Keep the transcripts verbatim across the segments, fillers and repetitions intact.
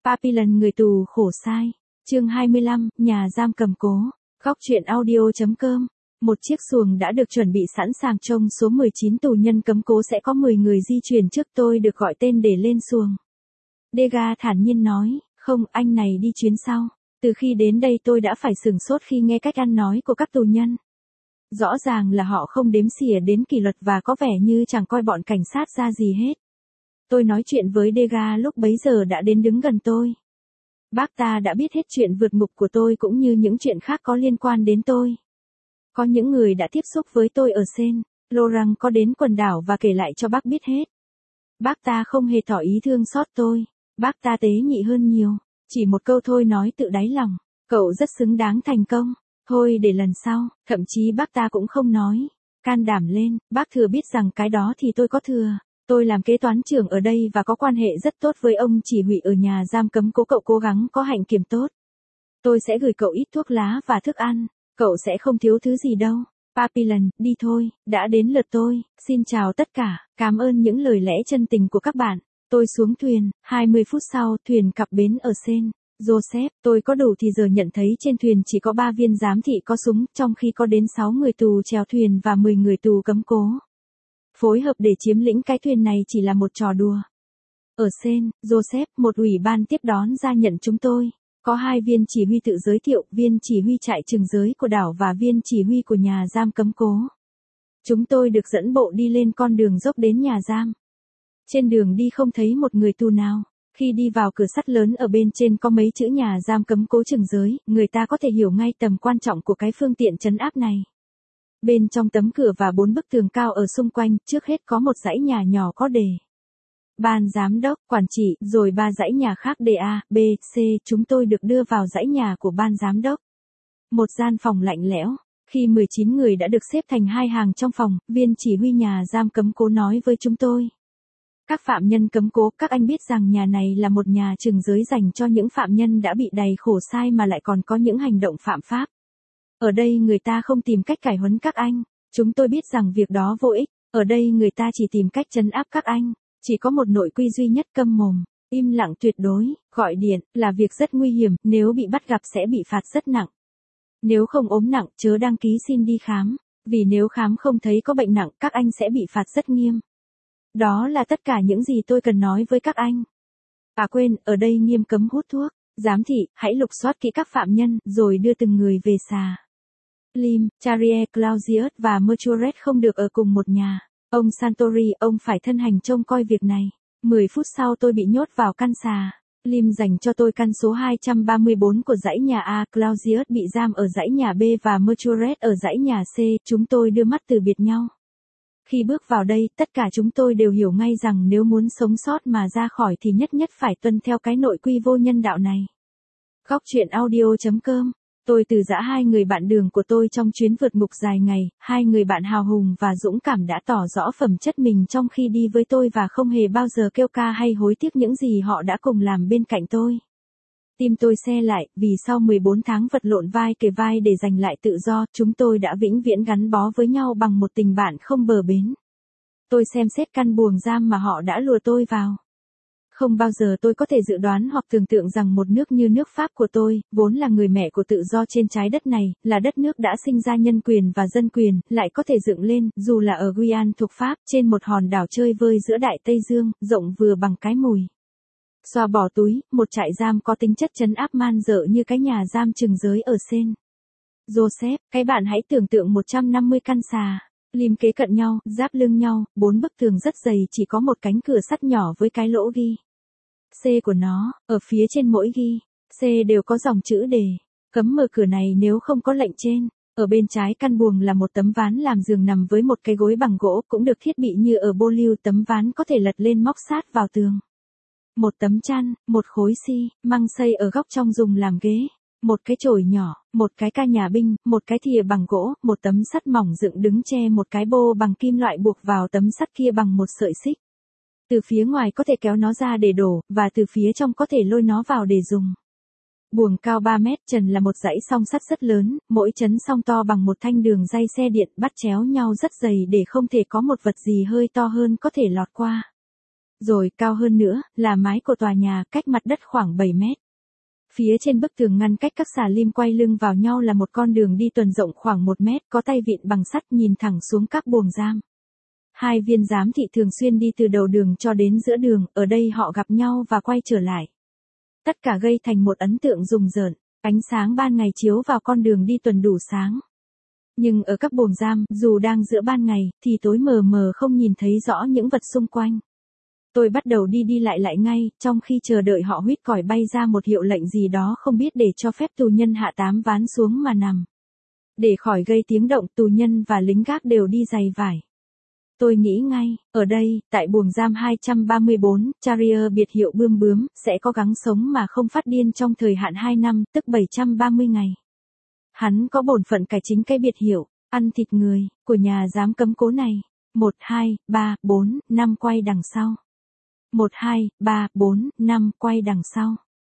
Papillon người tù khổ sai. Chương hai mươi lăm, nhà giam cầm cố. Góc truyện audio.com. Một chiếc xuồng đã được chuẩn bị sẵn sàng trông số mười chín tù nhân cấm cố sẽ có mười người di chuyển trước tôi được gọi tên để lên xuồng. Degas thản nhiên nói, không, anh này đi chuyến sau. Từ khi đến đây tôi đã phải sửng sốt khi nghe cách ăn nói của các tù nhân. Rõ ràng là họ không đếm xỉa đến kỷ luật và có vẻ như chẳng coi bọn cảnh sát ra gì hết. Tôi nói chuyện với Degas lúc bấy giờ đã đến đứng gần tôi. Bác ta đã biết hết chuyện vượt ngục của tôi cũng như những chuyện khác có liên quan đến tôi. Có những người đã tiếp xúc với tôi ở Saint Laurent có đến quần đảo và kể lại cho bác biết hết. Bác ta không hề tỏ ý thương xót tôi. Bác ta tế nhị hơn nhiều. Chỉ một câu thôi nói tự đáy lòng. Cậu rất xứng đáng thành công. Thôi để lần sau. Thậm chí bác ta cũng không nói. Can đảm lên. Bác thừa biết rằng cái đó thì tôi có thừa. Tôi làm kế toán trưởng ở đây và có quan hệ rất tốt với ông chỉ huy ở nhà giam cấm cố. Cậu cố gắng có hạnh kiểm tốt. Tôi sẽ gửi cậu ít thuốc lá và thức ăn. Cậu sẽ không thiếu thứ gì đâu. Papillon, đi thôi, đã đến lượt tôi. Xin chào tất cả, cảm ơn những lời lẽ chân tình của các bạn. Tôi xuống thuyền, hai mươi phút sau, thuyền cập bến ở Saint Joseph. Tôi có đủ thì giờ nhận thấy trên thuyền chỉ có ba viên giám thị có súng, trong khi có đến sáu người tù chèo thuyền và mười người tù cấm cố. Phối hợp để chiếm lĩnh cái thuyền này chỉ là một trò đùa. Ở Saint Joseph, một ủy ban tiếp đón ra nhận chúng tôi. Có hai viên chỉ huy tự giới thiệu, viên chỉ huy trại trừng giới của đảo và viên chỉ huy của nhà giam cấm cố. Chúng tôi được dẫn bộ đi lên con đường dốc đến nhà giam. Trên đường đi không thấy một người tù nào. Khi đi vào cửa sắt lớn ở bên trên có mấy chữ nhà giam cấm cố trừng giới, người ta có thể hiểu ngay tầm quan trọng của cái phương tiện trấn áp này. Bên trong tấm cửa và bốn bức tường cao ở xung quanh, trước hết có một dãy nhà nhỏ có đề ban giám đốc, quản trị, rồi ba dãy nhà khác đề A, B, C, chúng tôi được đưa vào dãy nhà của ban giám đốc. Một gian phòng lạnh lẽo. Khi mười chín người đã được xếp thành hai hàng trong phòng, viên chỉ huy nhà giam cấm cố nói với chúng tôi. Các phạm nhân cấm cố, các anh biết rằng nhà này là một nhà trừng giới dành cho những phạm nhân đã bị đầy khổ sai mà lại còn có những hành động phạm pháp. Ở đây người ta không tìm cách cải huấn các anh. Chúng tôi biết rằng việc đó vô ích. Ở đây người ta chỉ tìm cách trấn áp các anh. Chỉ có một nội quy duy nhất, câm mồm, im lặng tuyệt đối. Gọi điện là việc rất nguy hiểm, nếu bị bắt gặp sẽ bị phạt rất nặng. Nếu không ốm nặng, chớ đăng ký xin đi khám. Vì nếu khám không thấy có bệnh nặng, các anh sẽ bị phạt rất nghiêm. Đó là tất cả những gì tôi cần nói với các anh. À quên, ở đây nghiêm cấm hút thuốc. Giám thị, hãy lục soát kỹ các phạm nhân, rồi đưa từng người về xà. Lim, Charrier, Clausius và Merchuret không được ở cùng một nhà. Ông Santori, ông phải thân hành trông coi việc này. mười phút sau tôi bị nhốt vào căn xà. Lim dành cho tôi căn số hai trăm ba mươi bốn của dãy nhà A, Clausius bị giam ở dãy nhà B và Merchuret ở dãy nhà C, chúng tôi đưa mắt từ biệt nhau. Khi bước vào đây, tất cả chúng tôi đều hiểu ngay rằng nếu muốn sống sót mà ra khỏi thì nhất nhất phải tuân theo cái nội quy vô nhân đạo này. Góc truyện audio.com. Tôi từ giã hai người bạn đường của tôi trong chuyến vượt ngục dài ngày, hai người bạn hào hùng và dũng cảm đã tỏ rõ phẩm chất mình trong khi đi với tôi và không hề bao giờ kêu ca hay hối tiếc những gì họ đã cùng làm bên cạnh tôi. Tim tôi se lại, vì sau mười bốn tháng vật lộn vai kề vai để giành lại tự do, chúng tôi đã vĩnh viễn gắn bó với nhau bằng một tình bạn không bờ bến. Tôi xem xét căn buồng giam mà họ đã lùa tôi vào. Không bao giờ tôi có thể dự đoán hoặc tưởng tượng rằng một nước như nước Pháp của tôi, vốn là người mẹ của tự do trên trái đất này, là đất nước đã sinh ra nhân quyền và dân quyền, lại có thể dựng lên, dù là ở Guyane thuộc Pháp, trên một hòn đảo chơi vơi giữa Đại Tây Dương, rộng vừa bằng cái mùi. Xoa bỏ túi, một trại giam có tính chất trấn áp man dợ như cái nhà giam trừng giới ở Saint Joseph. Cái bạn hãy tưởng tượng một trăm năm mươi căn xà. Lim kế cận nhau, giáp lưng nhau, bốn bức tường rất dày chỉ có một cánh cửa sắt nhỏ với cái lỗ ghi C của nó, ở phía trên mỗi ghi C đều có dòng chữ đề cấm mở cửa này nếu không có lệnh trên. Ở bên trái căn buồng là một tấm ván làm giường nằm với một cái gối bằng gỗ cũng được thiết bị như ở Beaulieu, tấm ván có thể lật lên móc sát vào tường. Một tấm chăn, một khối xi măng xây ở góc trong dùng làm ghế, một cái chổi nhỏ, một cái ca nhà binh, một cái thìa bằng gỗ, một tấm sắt mỏng dựng đứng che một cái bô bằng kim loại buộc vào tấm sắt kia bằng một sợi xích. Từ phía ngoài có thể kéo nó ra để đổ, và từ phía trong có thể lôi nó vào để dùng. Buồng cao ba mét, trần là một dãy song sắt rất lớn, mỗi chấn song to bằng một thanh đường ray xe điện bắt chéo nhau rất dày để không thể có một vật gì hơi to hơn có thể lọt qua. Rồi cao hơn nữa, là mái của tòa nhà, cách mặt đất khoảng bảy mét. Phía trên bức tường ngăn cách các xà lim quay lưng vào nhau là một con đường đi tuần rộng khoảng một mét, có tay vịn bằng sắt nhìn thẳng xuống các buồng giam. Hai viên giám thị thường xuyên đi từ đầu đường cho đến giữa đường, ở đây họ gặp nhau và quay trở lại. Tất cả gây thành một ấn tượng rùng rợn, ánh sáng ban ngày chiếu vào con đường đi tuần đủ sáng. Nhưng ở các buồng giam, dù đang giữa ban ngày, thì tối mờ mờ không nhìn thấy rõ những vật xung quanh. Tôi bắt đầu đi đi lại lại ngay, trong khi chờ đợi họ huýt còi bay ra một hiệu lệnh gì đó không biết để cho phép tù nhân hạ tám ván xuống mà nằm. Để khỏi gây tiếng động, tù nhân và lính gác đều đi giày vải. Tôi nghĩ ngay, ở đây, tại buồng giam hai trăm ba mươi bốn, Charrier biệt hiệu bươm bướm, sẽ có gắng sống mà không phát điên trong thời hạn hai năm, tức bảy trăm ba mươi ngày. Hắn có bổn phận cải chính cái biệt hiệu, ăn thịt người, của nhà giám cấm cố này. một, hai, ba, bốn, năm quay đằng sau. một, hai, ba, bốn, năm quay đằng sau.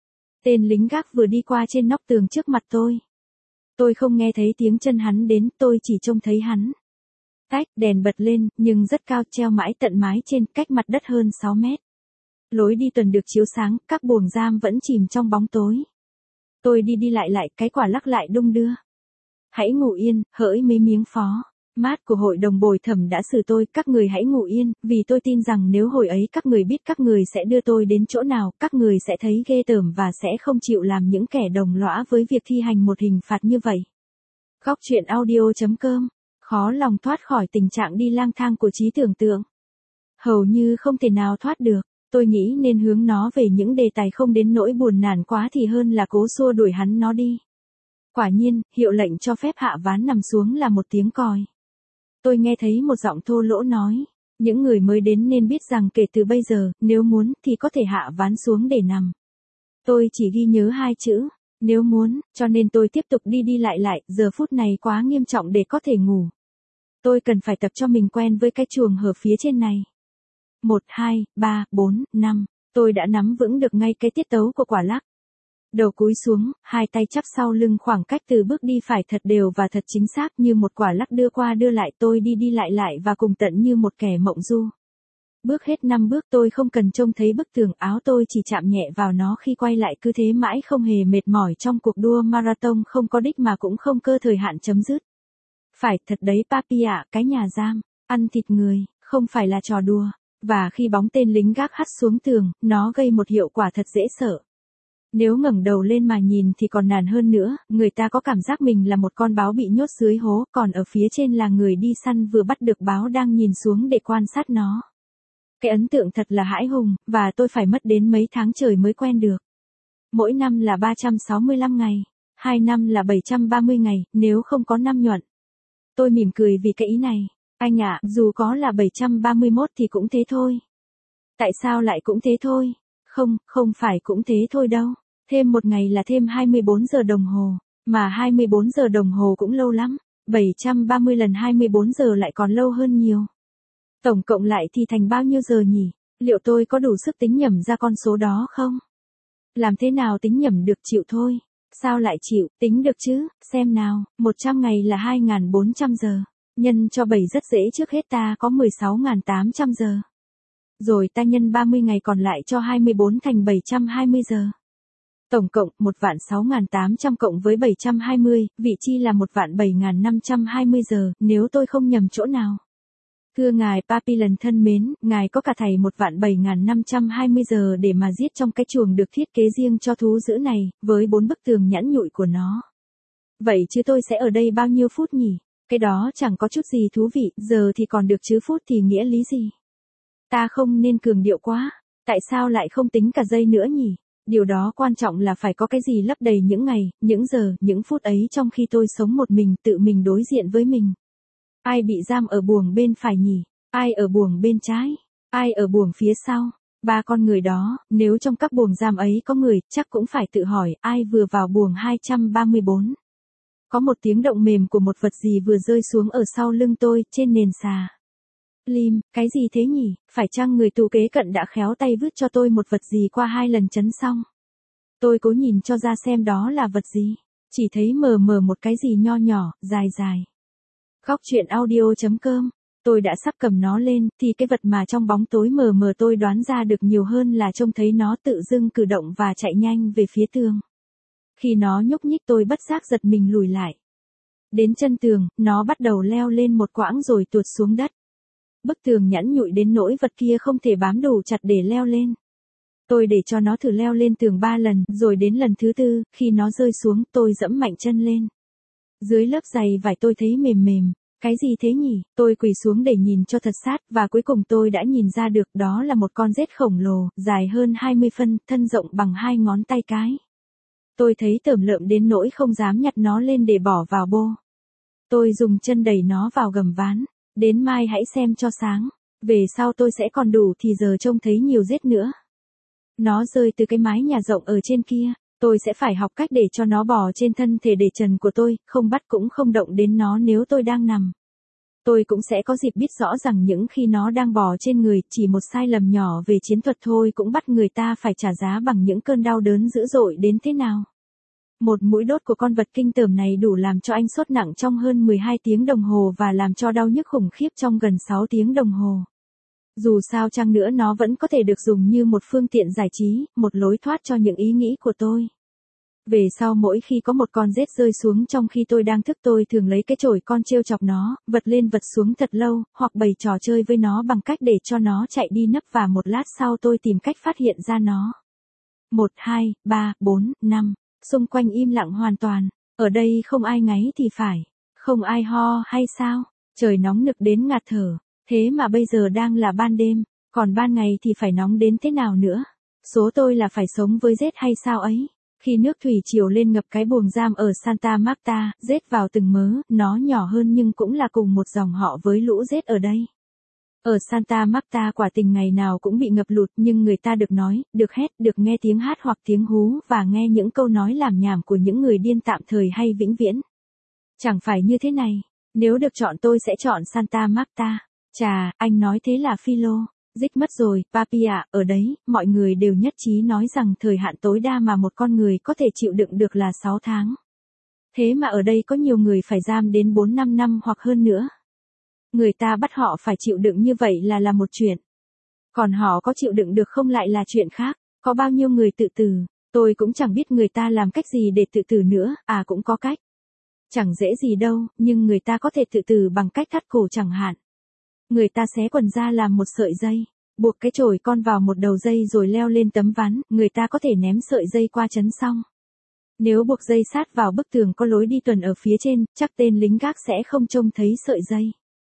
Tên lính gác vừa đi qua trên nóc tường trước mặt tôi. Tôi không nghe thấy tiếng chân hắn đến, tôi chỉ trông thấy hắn. Tách, đèn bật lên, nhưng rất cao, treo mãi tận mái trên, cách mặt đất hơn sáu mét. Lối đi tuần được chiếu sáng, các buồng giam vẫn chìm trong bóng tối. Tôi đi đi lại lại, cái quả lắc lại đung đưa. Hãy ngủ yên, hỡi mấy miếng phó mát của hội đồng bồi thẩm đã xử tôi, các người hãy ngủ yên, vì tôi tin rằng nếu hồi ấy các người biết các người sẽ đưa tôi đến chỗ nào, các người sẽ thấy ghê tởm và sẽ không chịu làm những kẻ đồng lõa với việc thi hành một hình phạt như vậy. Góc truyện audio chấm com. Khó lòng thoát khỏi tình trạng đi lang thang của trí tưởng tượng. Hầu như không thể nào thoát được, tôi nghĩ nên hướng nó về những đề tài không đến nỗi buồn nản quá thì hơn là cố xua đuổi hắn nó đi. Quả nhiên, hiệu lệnh cho phép hạ ván nằm xuống là một tiếng còi. Tôi nghe thấy một giọng thô lỗ nói, những người mới đến nên biết rằng kể từ bây giờ, nếu muốn thì có thể hạ ván xuống để nằm. Tôi chỉ ghi nhớ hai chữ, nếu muốn, cho nên tôi tiếp tục đi đi lại lại, giờ phút này quá nghiêm trọng để có thể ngủ. Tôi cần phải tập cho mình quen với cái chuồng hở phía trên này. một, hai, ba, bốn, năm, tôi đã nắm vững được ngay cái tiết tấu của quả lắc. Đầu cúi xuống, hai tay chắp sau lưng, khoảng cách từ bước đi phải thật đều và thật chính xác như một quả lắc đưa qua đưa lại, tôi đi đi lại lại và cùng tận như một kẻ mộng du. Bước hết năm bước tôi không cần trông thấy bức tường, áo tôi chỉ chạm nhẹ vào nó khi quay lại, cứ thế mãi không hề mệt mỏi trong cuộc đua marathon không có đích mà cũng không cơ thời hạn chấm dứt. Phải thật đấy Papi ạ, cái nhà giam, ăn thịt người, không phải là trò đùa. Và khi bóng tên lính gác hắt xuống tường, nó gây một hiệu quả thật dễ sợ. Nếu ngẩng đầu lên mà nhìn thì còn nản hơn nữa, người ta có cảm giác mình là một con báo bị nhốt dưới hố, còn ở phía trên là người đi săn vừa bắt được báo đang nhìn xuống để quan sát nó. Cái ấn tượng thật là hãi hùng, và tôi phải mất đến mấy tháng trời mới quen được. Mỗi năm là ba trăm sáu mươi lăm ngày, hai năm là bảy trăm ba mươi ngày, nếu không có năm nhuận. Tôi mỉm cười vì cái ý này. Anh ạ, dù có là bảy trăm ba mươi mốt thì cũng thế thôi. Tại sao lại cũng thế thôi? Không, không phải cũng thế thôi đâu. Thêm một ngày là thêm hai mươi bốn giờ đồng hồ. Mà hai mươi bốn giờ đồng hồ cũng lâu lắm. bảy trăm ba mươi lần hai mươi bốn giờ lại còn lâu hơn nhiều. Tổng cộng lại thì thành bao nhiêu giờ nhỉ? Liệu tôi có đủ sức tính nhẩm ra con số đó không? Làm thế nào tính nhẩm được, chịu thôi. Sao lại chịu, tính được chứ, xem nào, một trăm ngày là hai nghìn bốn trăm giờ. Nhân cho bảy rất dễ, trước hết ta có mười sáu nghìn tám trăm giờ. Rồi ta nhân ba mươi ngày còn lại cho hai mươi bốn thành bảy trăm hai mươi giờ. Tổng cộng một vạn sáu nghìn tám trăm cộng với bảy trăm hai mươi, vị chi là một vạn bảy nghìn năm trăm hai mươi giờ, nếu tôi không nhầm chỗ nào. Thưa ngài Papi lần thân mến, ngài có cả thảy một vạn bảy nghìn năm trăm hai mươi giờ để mà giết trong cái chuồng được thiết kế riêng cho thú dữ này, với bốn bức tường nhẵn nhụi của nó. Vậy chứ tôi sẽ ở đây bao nhiêu phút nhỉ? Cái đó chẳng có chút gì thú vị, giờ thì còn được chứ phút thì nghĩa lý gì? Ta không nên cường điệu quá, tại sao lại không tính cả giây nữa nhỉ? Điều đó quan trọng là phải có cái gì lấp đầy những ngày, những giờ, những phút ấy trong khi tôi sống một mình, tự mình đối diện với mình. Ai bị giam ở buồng bên phải nhỉ? Ai ở buồng bên trái? Ai ở buồng phía sau? Ba con người đó, nếu trong các buồng giam ấy có người, chắc cũng phải tự hỏi ai vừa vào buồng hai trăm ba mươi bốn. Có một tiếng động mềm của một vật gì vừa rơi xuống ở sau lưng tôi, trên nền xà. Lim, cái gì thế nhỉ? Phải chăng người tù kế cận đã khéo tay vứt cho tôi một vật gì qua hai lần chấn xong? Tôi cố nhìn cho ra xem đó là vật gì. Chỉ thấy mờ mờ một cái gì nho nhỏ, dài dài. Góc truyện audio chấm com tôi đã sắp cầm nó lên, thì cái vật mà trong bóng tối mờ mờ tôi đoán ra được nhiều hơn là trông thấy nó tự dưng cử động và chạy nhanh về phía tường. Khi nó nhúc nhích tôi bất giác giật mình lùi lại. Đến chân tường, nó bắt đầu leo lên một quãng rồi tuột xuống đất. Bức tường nhẵn nhụi đến nỗi vật kia không thể bám đủ chặt để leo lên. Tôi để cho nó thử leo lên tường ba lần, rồi đến lần thứ tư, khi nó rơi xuống, tôi giẫm mạnh chân lên. Dưới lớp giày vải tôi thấy mềm mềm. Cái gì thế nhỉ? Tôi quỳ xuống để nhìn cho thật sát, và cuối cùng tôi đã nhìn ra được đó là một con rết khổng lồ, dài hơn hai mươi phân, thân rộng bằng hai ngón tay cái. Tôi thấy tởm lợm đến nỗi không dám nhặt nó lên để bỏ vào bô. Tôi dùng chân đẩy nó vào gầm ván. Đến mai hãy xem cho sáng. Về sau tôi sẽ còn đủ thì giờ trông thấy nhiều rết nữa. Nó rơi từ cái mái nhà rộng ở trên kia. Tôi sẽ phải học cách để cho nó bò trên thân thể để trần của tôi, không bắt cũng không động đến nó nếu tôi đang nằm. Tôi cũng sẽ có dịp biết rõ rằng những khi nó đang bò trên người, chỉ một sai lầm nhỏ về chiến thuật thôi cũng bắt người ta phải trả giá bằng những cơn đau đớn dữ dội đến thế nào. Một mũi đốt của con vật kinh tởm này đủ làm cho anh sốt nặng trong hơn mười hai tiếng đồng hồ và làm cho đau nhức khủng khiếp trong gần sáu tiếng đồng hồ. Dù sao chăng nữa nó vẫn có thể được dùng như một phương tiện giải trí, một lối thoát cho những ý nghĩ của tôi. Về sau mỗi khi có một con rết rơi xuống trong khi tôi đang thức tôi thường lấy cái chổi con trêu chọc nó, vật lên vật xuống thật lâu, hoặc bày trò chơi với nó bằng cách để cho nó chạy đi nấp và một lát sau tôi tìm cách phát hiện ra nó. Một, hai, ba, bốn, năm, xung quanh im lặng hoàn toàn, ở đây không ai ngáy thì phải, không ai ho hay sao, trời nóng nực đến ngạt thở. Thế mà bây giờ đang là ban đêm, còn ban ngày thì phải nóng đến thế nào nữa? Số tôi là phải sống với rết hay sao ấy? Khi nước thủy triều lên ngập cái buồng giam ở Santa Marta, rết vào từng mớ, nó nhỏ hơn nhưng cũng là cùng một dòng họ với lũ rết ở đây. Ở Santa Marta quả tình ngày nào cũng bị ngập lụt nhưng người ta được nói, được hét, được nghe tiếng hát hoặc tiếng hú và nghe những câu nói làm nhảm của những người điên tạm thời hay vĩnh viễn. Chẳng phải như thế này, nếu được chọn tôi sẽ chọn Santa Marta. Chà, anh nói thế là Philo. Dích mất rồi, papi ạ, ở đấy, mọi người đều nhất trí nói rằng thời hạn tối đa mà một con người có thể chịu đựng được là sáu tháng. Thế mà ở đây có nhiều người phải giam đến bốn năm năm hoặc hơn nữa. Người ta bắt họ phải chịu đựng như vậy là là một chuyện. Còn họ có chịu đựng được không lại là chuyện khác. Có bao nhiêu người tự tử, tôi cũng chẳng biết người ta làm cách gì để tự tử nữa, à cũng có cách. Chẳng dễ gì đâu, nhưng người ta có thể tự tử bằng cách thắt cổ chẳng hạn. Người ta xé quần ra làm một sợi dây, buộc cái chổi con vào một đầu dây rồi leo lên tấm ván, người ta có thể ném sợi dây qua chấn xong. Nếu buộc dây sát vào bức tường có lối đi tuần ở phía trên, chắc tên lính gác sẽ không trông thấy sợi dây.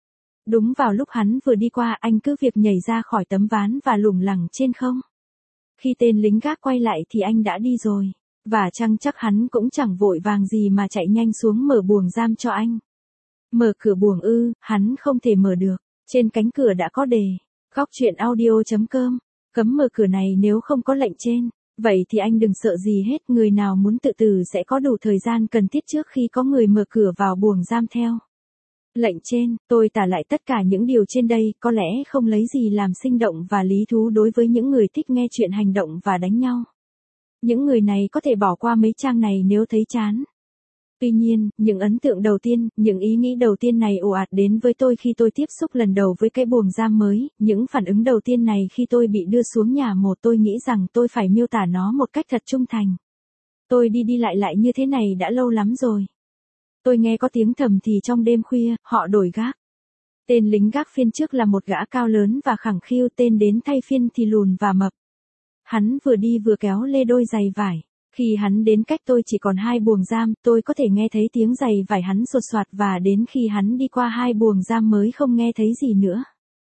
Đúng vào lúc hắn vừa đi qua anh cứ việc nhảy ra khỏi tấm ván và lủng lẳng trên không. Khi tên lính gác quay lại thì anh đã đi rồi, và chăng chắc hắn cũng chẳng vội vàng gì mà chạy nhanh xuống mở buồng giam cho anh. Mở cửa buồng ư, hắn không thể mở được. Trên cánh cửa đã có đề, góc chuyện audio chấm com, cấm mở cửa này nếu không có lệnh trên. Vậy thì anh đừng sợ gì hết, người nào muốn tự tử sẽ có đủ thời gian cần thiết trước khi có người mở cửa vào buồng giam theo lệnh trên. Tôi tả lại tất cả những điều trên đây, có lẽ không lấy gì làm sinh động và lý thú đối với những người thích nghe chuyện hành động và đánh nhau. Những người này có thể bỏ qua mấy trang này nếu thấy chán. Tuy nhiên, những ấn tượng đầu tiên, những ý nghĩ đầu tiên này ồ ạt đến với tôi khi tôi tiếp xúc lần đầu với cái buồng giam mới, những phản ứng đầu tiên này khi tôi bị đưa xuống nhà một tôi nghĩ rằng tôi phải miêu tả nó một cách thật trung thành. Tôi đi đi lại lại như thế này đã lâu lắm rồi. Tôi nghe có tiếng thầm thì trong đêm khuya, họ đổi gác. Tên lính gác phiên trước là một gã cao lớn và khẳng khiu, tên đến thay phiên thì lùn và mập. Hắn vừa đi vừa kéo lê đôi giày vải. Khi hắn đến cách tôi chỉ còn hai buồng giam, tôi có thể nghe thấy tiếng giày vải hắn sột soạt và đến khi hắn đi qua hai buồng giam mới không nghe thấy gì nữa.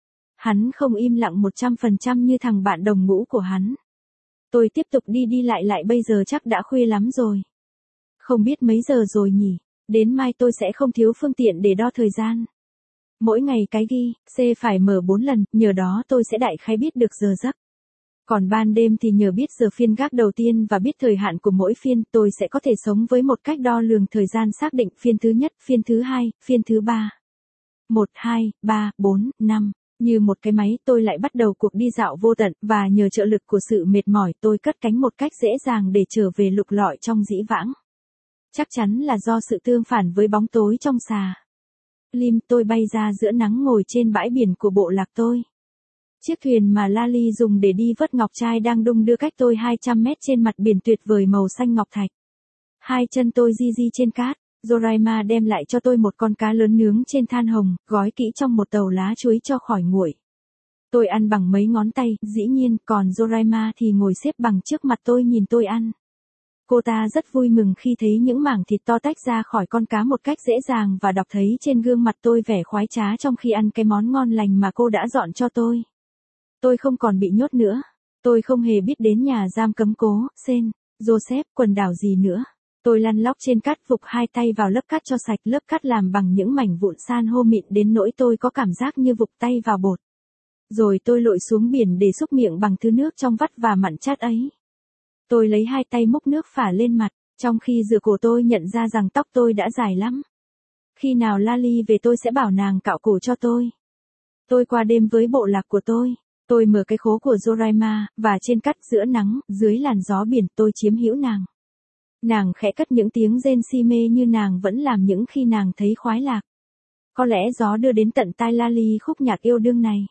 Hắn không im lặng một trăm phần trăm như thằng bạn đồng ngũ của hắn. Tôi tiếp tục đi đi lại lại bây giờ chắc đã khuya lắm rồi. Không biết mấy giờ rồi nhỉ, đến mai tôi sẽ không thiếu phương tiện để đo thời gian. Mỗi ngày cái ghi, C phải mở bốn lần, nhờ đó tôi sẽ đại khái biết được giờ giấc. Còn ban đêm thì nhờ biết giờ phiên gác đầu tiên và biết thời hạn của mỗi phiên, tôi sẽ có thể sống với một cách đo lường thời gian xác định phiên thứ nhất, phiên thứ hai, phiên thứ ba. một, hai, ba, bốn, năm. Như một cái máy tôi lại bắt đầu cuộc đi dạo vô tận và nhờ trợ lực của sự mệt mỏi tôi cất cánh một cách dễ dàng để trở về lục lọi trong dĩ vãng. Chắc chắn là do sự tương phản với bóng tối trong xà. Lim, tôi bay ra giữa nắng ngồi trên bãi biển của bộ lạc tôi. Chiếc thuyền mà Lali dùng để đi vớt ngọc trai đang đung đưa cách tôi hai trăm mét trên mặt biển tuyệt vời màu xanh ngọc thạch. Hai chân tôi di di trên cát, Zoraima đem lại cho tôi một con cá lớn nướng trên than hồng, gói kỹ trong một tàu lá chuối cho khỏi nguội. Tôi ăn bằng mấy ngón tay, dĩ nhiên, còn Zoraima thì ngồi xếp bằng trước mặt tôi nhìn tôi ăn. Cô ta rất vui mừng khi thấy những mảng thịt to tách ra khỏi con cá một cách dễ dàng và đọc thấy trên gương mặt tôi vẻ khoái trá trong khi ăn cái món ngon lành mà cô đã dọn cho tôi. Tôi không còn bị nhốt nữa. Tôi không hề biết đến nhà giam cấm cố, Saint Joseph, quần đảo gì nữa. Tôi lăn lóc trên cát vục hai tay vào lớp cát cho sạch, lớp cát làm bằng những mảnh vụn san hô mịn đến nỗi tôi có cảm giác như vục tay vào bột. Rồi tôi lội xuống biển để xúc miệng bằng thứ nước trong vắt và mặn chát ấy. Tôi lấy hai tay múc nước phả lên mặt, trong khi rửa cổ tôi nhận ra rằng tóc tôi đã dài lắm. Khi nào Lali về tôi sẽ bảo nàng cạo cổ cho tôi. Tôi qua đêm với bộ lạc của tôi. Tôi mở cái khố của Zoraima, và trên cát giữa nắng, dưới làn gió biển tôi chiếm hữu nàng. Nàng khẽ cất những tiếng rên si mê như nàng vẫn làm những khi nàng thấy khoái lạc. Có lẽ gió đưa đến tận tai Lali khúc nhạc yêu đương này.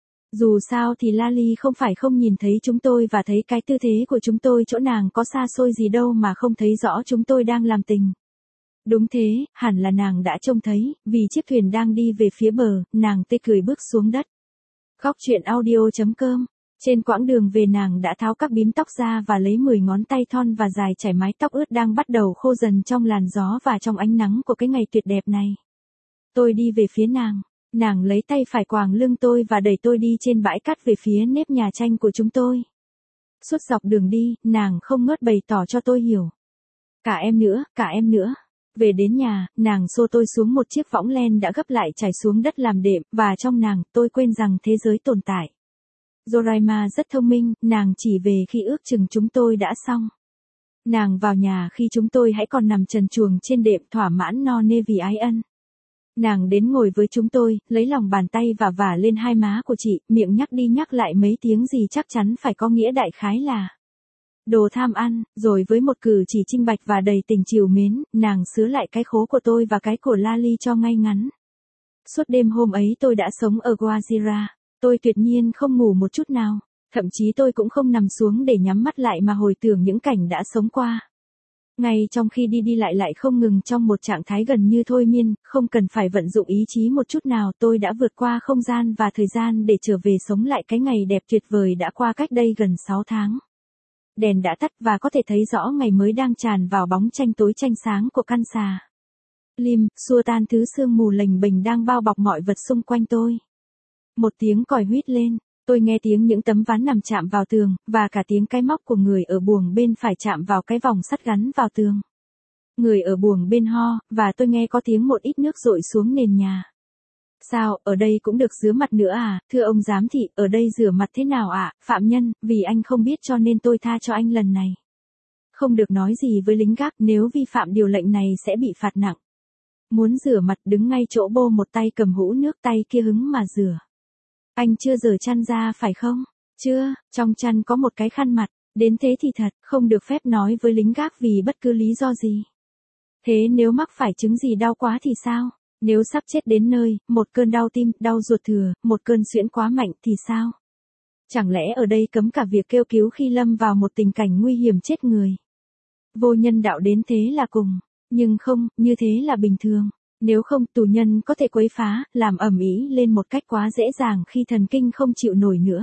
Dù sao thì Lali không phải không nhìn thấy chúng tôi và thấy cái tư thế của chúng tôi chỗ nàng có xa xôi gì đâu mà không thấy rõ chúng tôi đang làm tình. Đúng thế, hẳn là nàng đã trông thấy, vì chiếc thuyền đang đi về phía bờ, nàng tê cười bước xuống đất. Góc truyện audio chấm com. Trên quãng đường về nàng đã tháo các bím tóc ra và lấy mười ngón tay thon và dài chải mái tóc ướt đang bắt đầu khô dần trong làn gió và trong ánh nắng của cái ngày tuyệt đẹp này. Tôi đi về phía nàng. Nàng lấy tay phải quàng lưng tôi và đẩy tôi đi trên bãi cát về phía nếp nhà tranh của chúng tôi. Suốt dọc đường đi, nàng không ngớt bày tỏ cho tôi hiểu. Cả em nữa, cả em nữa. Về đến nhà, nàng xô tôi xuống một chiếc võng len đã gấp lại trải xuống đất làm đệm, và trong nàng, tôi quên rằng thế giới tồn tại. Zoraima rất thông minh, nàng chỉ về khi ước chừng chúng tôi đã xong. Nàng vào nhà khi chúng tôi hãy còn nằm trần truồng trên đệm thỏa mãn no nê vì ái ân. Nàng đến ngồi với chúng tôi, lấy lòng bàn tay và vả lên hai má của chị, miệng nhắc đi nhắc lại mấy tiếng gì chắc chắn phải có nghĩa đại khái là đồ tham ăn, rồi với một cử chỉ trinh bạch và đầy tình trìu mến, nàng sứa lại cái khố của tôi và cái của Lali cho ngay ngắn. Suốt đêm hôm ấy tôi đã sống ở Guajira, tôi tuyệt nhiên không ngủ một chút nào, thậm chí tôi cũng không nằm xuống để nhắm mắt lại mà hồi tưởng những cảnh đã sống qua. Ngay trong khi đi đi lại lại không ngừng trong một trạng thái gần như thôi miên, không cần phải vận dụng ý chí một chút nào, tôi đã vượt qua không gian và thời gian để trở về sống lại cái ngày đẹp tuyệt vời đã qua cách đây gần sáu tháng. Đèn đã tắt và có thể thấy rõ ngày mới đang tràn vào bóng tranh tối tranh sáng của căn xà. Lim, xua tan thứ sương mù lềnh bềnh đang bao bọc mọi vật xung quanh tôi. Một tiếng còi huýt lên, tôi nghe tiếng những tấm ván nằm chạm vào tường, và cả tiếng cái móc của người ở buồng bên phải chạm vào cái vòng sắt gắn vào tường. Người ở buồng bên ho, và tôi nghe có tiếng một ít nước dội xuống nền nhà. Sao, ở đây cũng được rửa mặt nữa à, thưa ông giám thị, ở đây rửa mặt thế nào ạ, à? Phạm nhân, vì anh không biết cho nên tôi tha cho anh lần này. Không được nói gì với lính gác, nếu vi phạm điều lệnh này sẽ bị phạt nặng. Muốn rửa mặt đứng ngay chỗ bô một tay cầm hũ nước tay kia hứng mà rửa. Anh chưa rửa chăn ra phải không? Chưa, trong chăn có một cái khăn mặt, đến thế thì thật, không được phép nói với lính gác vì bất cứ lý do gì. Thế nếu mắc phải chứng gì đau quá thì sao? Nếu sắp chết đến nơi, một cơn đau tim, đau ruột thừa, một cơn suyễn quá mạnh thì sao? Chẳng lẽ ở đây cấm cả việc kêu cứu khi lâm vào một tình cảnh nguy hiểm chết người? Vô nhân đạo đến thế là cùng, nhưng không, như thế là bình thường. Nếu không, tù nhân có thể quấy phá, làm ầm ĩ lên một cách quá dễ dàng khi thần kinh không chịu nổi nữa.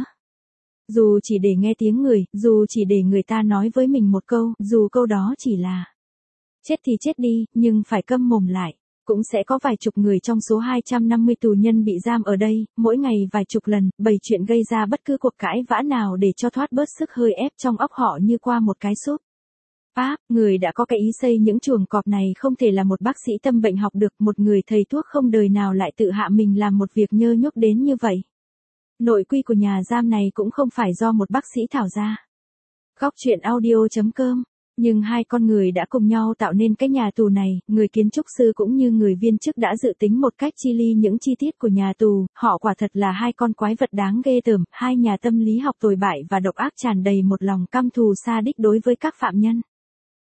Dù chỉ để nghe tiếng người, dù chỉ để người ta nói với mình một câu, dù câu đó chỉ là chết thì chết đi, nhưng phải câm mồm lại. Cũng sẽ có vài chục người trong số hai trăm năm mươi tù nhân bị giam ở đây, mỗi ngày vài chục lần, bày chuyện gây ra bất cứ cuộc cãi vã nào để cho thoát bớt sức hơi ép trong óc họ như qua một cái súp. Pháp, người đã có cái ý xây những chuồng cọp này không thể là một bác sĩ tâm bệnh học được, một người thầy thuốc không đời nào lại tự hạ mình làm một việc nhơ nhuốc đến như vậy. Nội quy của nhà giam này cũng không phải do một bác sĩ thảo ra. Góc truyện audio chấm com. Nhưng hai con người đã cùng nhau tạo nên cái nhà tù này, người kiến trúc sư cũng như người viên chức đã dự tính một cách chi ly những chi tiết của nhà tù, họ quả thật là hai con quái vật đáng ghê tởm, hai nhà tâm lý học tồi bại và độc ác tràn đầy một lòng căm thù sa đích đối với các phạm nhân.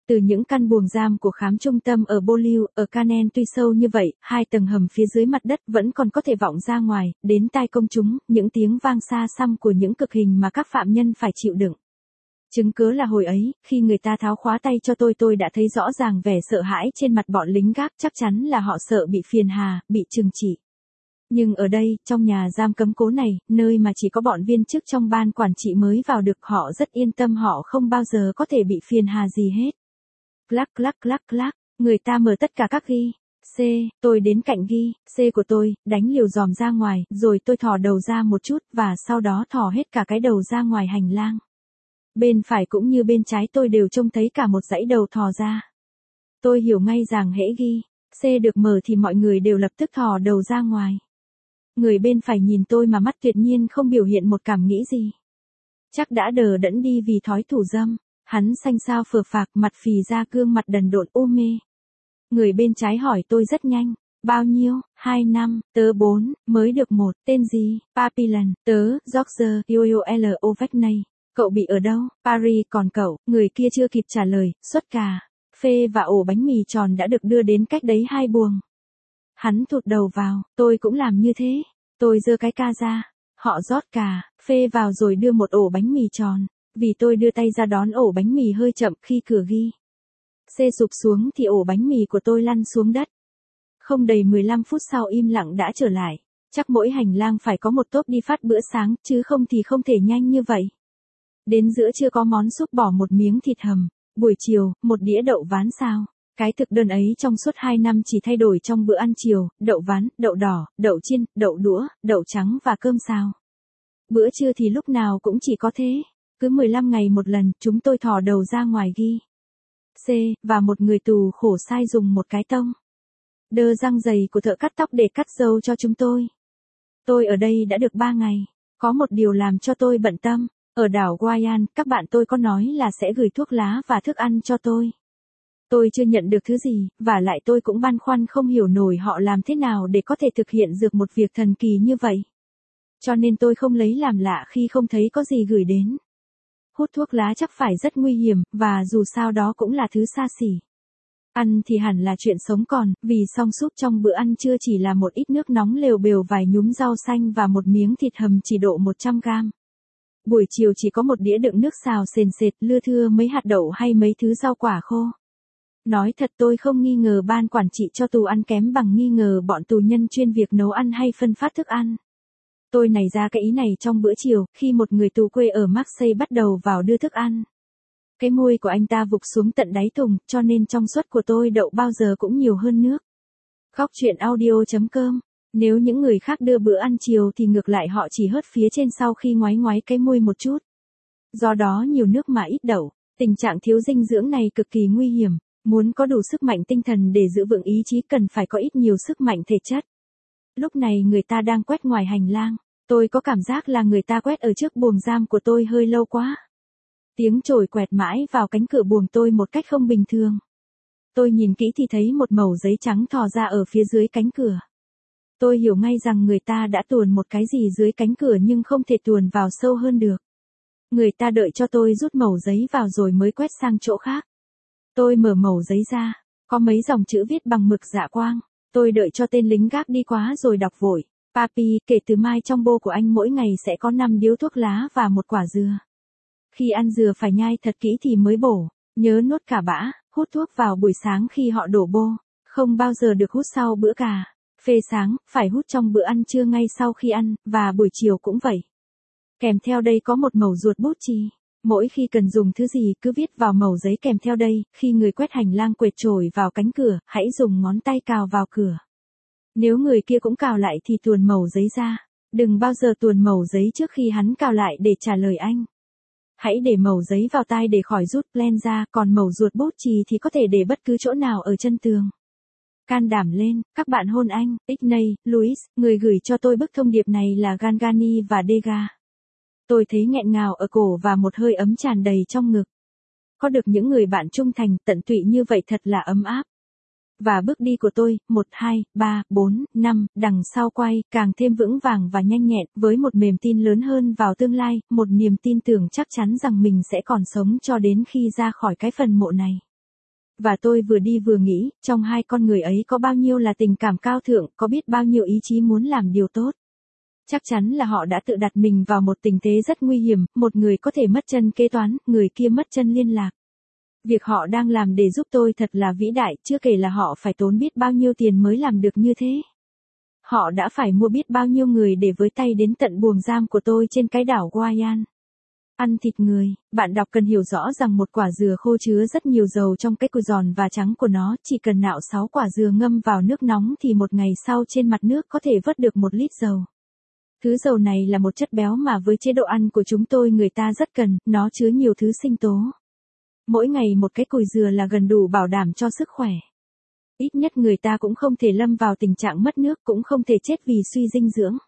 Từ những căn buồng giam của khám trung tâm ở Beaulieu, ở Cannes tuy sâu như vậy, hai tầng hầm phía dưới mặt đất vẫn còn có thể vọng ra ngoài, đến tai công chúng, những tiếng vang xa xăm của những cực hình mà các phạm nhân phải chịu đựng. Chứng cớ là hồi ấy, khi người ta tháo khóa tay cho tôi tôi đã thấy rõ ràng vẻ sợ hãi trên mặt bọn lính gác, chắc chắn là họ sợ bị phiền hà, bị trừng trị. Nhưng ở đây, trong nhà giam cấm cố này, nơi mà chỉ có bọn viên chức trong ban quản trị mới vào được, họ rất yên tâm, họ không bao giờ có thể bị phiền hà gì hết. Clac clac clac clac, người ta mở tất cả các ghi. C, tôi đến cạnh ghi C của tôi, đánh liều dòm ra ngoài, rồi tôi thò đầu ra một chút, và sau đó thò hết cả cái đầu ra ngoài hành lang. Bên phải cũng như bên trái tôi đều trông thấy cả một dãy đầu thò ra. Tôi hiểu ngay rằng hễ ghi C được mở thì mọi người đều lập tức thò đầu ra ngoài. Người bên phải nhìn tôi mà mắt tuyệt nhiên không biểu hiện một cảm nghĩ gì. Chắc đã đờ đẫn đi vì thói thủ dâm. Hắn xanh xao phờ phạc, mặt phì ra, gương mặt đần độn u mê. Người bên trái hỏi tôi rất nhanh. Bao nhiêu? Hai năm. Tớ bốn. Mới được một. Tên gì? Papillon. Tớ, George Yoel Ovechny. Cậu bị ở đâu? Paris. Còn cậu? Người kia chưa kịp trả lời. Suất cà phê và ổ bánh mì tròn đã được đưa đến cách đấy hai buồng. Hắn thụt đầu vào. Tôi cũng làm như thế. Tôi giơ cái ca ra. Họ rót cà phê vào rồi đưa một ổ bánh mì tròn. Vì tôi đưa tay ra đón ổ bánh mì hơi chậm, khi cửa ghi C sụp xuống thì ổ bánh mì của tôi lăn xuống đất. Không đầy mười lăm phút sau im lặng đã trở lại. Chắc mỗi hành lang phải có một tốp đi phát bữa sáng, chứ không thì không thể nhanh như vậy. Đến giữa trưa có món súp bò, một miếng thịt hầm. Buổi chiều, một đĩa đậu ván xào. Cái thực đơn ấy trong suốt hai năm chỉ thay đổi trong bữa ăn chiều, đậu ván, đậu đỏ, đậu chiên, đậu đũa, đậu trắng và cơm xào. Bữa trưa thì lúc nào cũng chỉ có thế. Cứ mười lăm ngày một lần, chúng tôi thò đầu ra ngoài ghi C, và một người tù khổ sai dùng một cái tông đơ răng dày của thợ cắt tóc để cắt râu cho chúng tôi. Tôi ở đây đã được ba ngày. Có một điều làm cho tôi bận tâm. Ở đảo Guiana, các bạn tôi có nói là sẽ gửi thuốc lá và thức ăn cho tôi. Tôi chưa nhận được thứ gì, và lại tôi cũng băn khoăn không hiểu nổi họ làm thế nào để có thể thực hiện được một việc thần kỳ như vậy. Cho nên tôi không lấy làm lạ khi không thấy có gì gửi đến. Hút thuốc lá chắc phải rất nguy hiểm, và dù sao đó cũng là thứ xa xỉ. Ăn thì hẳn là chuyện sống còn, vì xong súp trong bữa ăn trưa chỉ là một ít nước nóng lều bều, vài nhúm rau xanh và một miếng thịt hầm chỉ độ một trăm gam. Buổi chiều chỉ có một đĩa đựng nước xào sền sệt, lưa thưa mấy hạt đậu hay mấy thứ rau quả khô. Nói thật, tôi không nghi ngờ ban quản trị cho tù ăn kém bằng nghi ngờ bọn tù nhân chuyên việc nấu ăn hay phân phát thức ăn. Tôi nảy ra cái ý này trong bữa chiều, khi một người tù quê ở Marseille bắt đầu vào đưa thức ăn. Cái môi của anh ta vụt xuống tận đáy thùng, cho nên trong suất của tôi đậu bao giờ cũng nhiều hơn nước. Góc truyện audio chấm com. Nếu những người khác đưa bữa ăn chiều thì ngược lại họ chỉ hớt phía trên sau khi ngoái ngoái cái môi một chút. Do đó nhiều nước mà ít đậu. Tình trạng thiếu dinh dưỡng này cực kỳ nguy hiểm. Muốn có đủ sức mạnh tinh thần để giữ vững ý chí cần phải có ít nhiều sức mạnh thể chất. Lúc này người ta đang quét ngoài hành lang. Tôi có cảm giác là người ta quét ở trước buồng giam của tôi hơi lâu quá. Tiếng chổi quẹt mãi vào cánh cửa buồng tôi một cách không bình thường. Tôi nhìn kỹ thì thấy một mẩu giấy trắng thò ra ở phía dưới cánh cửa. Tôi hiểu ngay rằng người ta đã tuồn một cái gì dưới cánh cửa nhưng không thể tuồn vào sâu hơn được. Người ta đợi cho tôi rút mẩu giấy vào rồi mới quét sang chỗ khác. Tôi mở mẩu giấy ra, có mấy dòng chữ viết bằng mực dạ quang. Tôi đợi cho tên lính gác đi qua rồi đọc vội. Papi, kể từ mai trong bô của anh mỗi ngày sẽ có năm điếu thuốc lá và một quả dừa. Khi ăn dừa phải nhai thật kỹ thì mới bổ. Nhớ nuốt cả bã, hút thuốc vào buổi sáng khi họ đổ bô. Không bao giờ được hút sau bữa cà phê sáng, phải hút trong bữa ăn trưa ngay sau khi ăn, và buổi chiều cũng vậy. Kèm theo đây có một mẩu ruột bút chì. Mỗi khi cần dùng thứ gì cứ viết vào mẩu giấy kèm theo đây. Khi người quét hành lang quệt chổi vào cánh cửa, hãy dùng ngón tay cào vào cửa. Nếu người kia cũng cào lại thì tuồn mẩu giấy ra. Đừng bao giờ tuồn mẩu giấy trước khi hắn cào lại để trả lời anh. Hãy để mẩu giấy vào tai để khỏi rút plen ra, còn mẩu ruột bút chì thì có thể để bất cứ chỗ nào ở chân tường. Can đảm lên, các bạn hôn anh. Ignay, Louis, người gửi cho tôi bức thông điệp này là Gangani và Degas. Tôi thấy nghẹn ngào ở cổ và một hơi ấm tràn đầy trong ngực. Có được những người bạn trung thành, tận tụy như vậy thật là ấm áp. Và bước đi của tôi, một, hai, ba, bốn, năm, đằng sau quay, càng thêm vững vàng và nhanh nhẹn, với một mềm tin lớn hơn vào tương lai, một niềm tin tưởng chắc chắn rằng mình sẽ còn sống cho đến khi ra khỏi cái phần mộ này. Và tôi vừa đi vừa nghĩ, trong hai con người ấy có bao nhiêu là tình cảm cao thượng, có biết bao nhiêu ý chí muốn làm điều tốt. Chắc chắn là họ đã tự đặt mình vào một tình thế rất nguy hiểm, một người có thể mất chân kế toán, người kia mất chân liên lạc. Việc họ đang làm để giúp tôi thật là vĩ đại, chưa kể là họ phải tốn biết bao nhiêu tiền mới làm được như thế. Họ đã phải mua biết bao nhiêu người để với tay đến tận buồng giam của tôi trên cái đảo Guayan. Ăn thịt người, bạn đọc cần hiểu rõ rằng một quả dừa khô chứa rất nhiều dầu trong cái cùi giòn và trắng của nó, chỉ cần nạo sáu quả dừa ngâm vào nước nóng thì một ngày sau trên mặt nước có thể vớt được một lít dầu. Thứ dầu này là một chất béo mà với chế độ ăn của chúng tôi người ta rất cần, nó chứa nhiều thứ sinh tố. Mỗi ngày một cái cùi dừa là gần đủ bảo đảm cho sức khỏe. Ít nhất người ta cũng không thể lâm vào tình trạng mất nước, cũng không thể chết vì suy dinh dưỡng.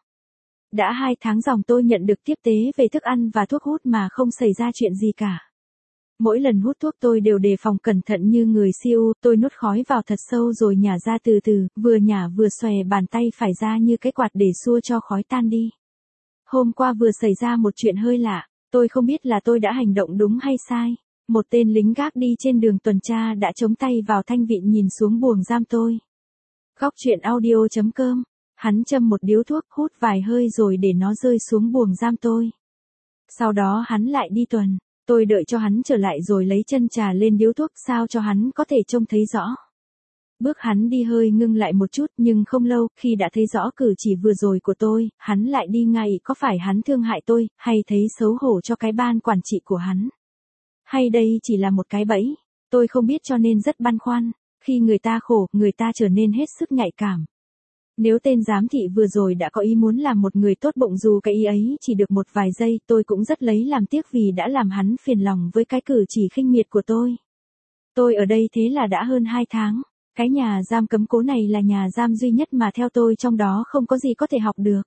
Đã hai tháng dòng tôi nhận được tiếp tế về thức ăn và thuốc hút mà không xảy ra chuyện gì cả. Mỗi lần hút thuốc tôi đều đề phòng cẩn thận như người siêu, tôi nuốt khói vào thật sâu rồi nhả ra từ từ, vừa nhả vừa xòe bàn tay phải ra như cái quạt để xua cho khói tan đi. Hôm qua vừa xảy ra một chuyện hơi lạ, tôi không biết là tôi đã hành động đúng hay sai. Một tên lính gác đi trên đường tuần tra đã chống tay vào thanh vịn nhìn xuống buồng giam tôi. Góc truyện audio chấm com. Hắn châm một điếu thuốc, hút vài hơi rồi để nó rơi xuống buồng giam tôi. Sau đó hắn lại đi tuần. Tôi đợi cho hắn trở lại rồi lấy chân trà lên điếu thuốc sao cho hắn có thể trông thấy rõ. Bước hắn đi hơi ngưng lại một chút nhưng không lâu, khi đã thấy rõ cử chỉ vừa rồi của tôi, hắn lại đi ngay. Có phải hắn thương hại tôi, hay thấy xấu hổ cho cái ban quản trị của hắn? Hay đây chỉ là một cái bẫy? Tôi không biết cho nên rất băn khoăn. Khi người ta khổ, người ta trở nên hết sức nhạy cảm. Nếu tên giám thị vừa rồi đã có ý muốn làm một người tốt bụng dù cái ý ấy chỉ được một vài giây, tôi cũng rất lấy làm tiếc vì đã làm hắn phiền lòng với cái cử chỉ khinh miệt của tôi. Tôi ở đây thế là đã hơn hai tháng. Cái nhà giam cấm cố này là nhà giam duy nhất mà theo tôi trong đó không có gì có thể học được.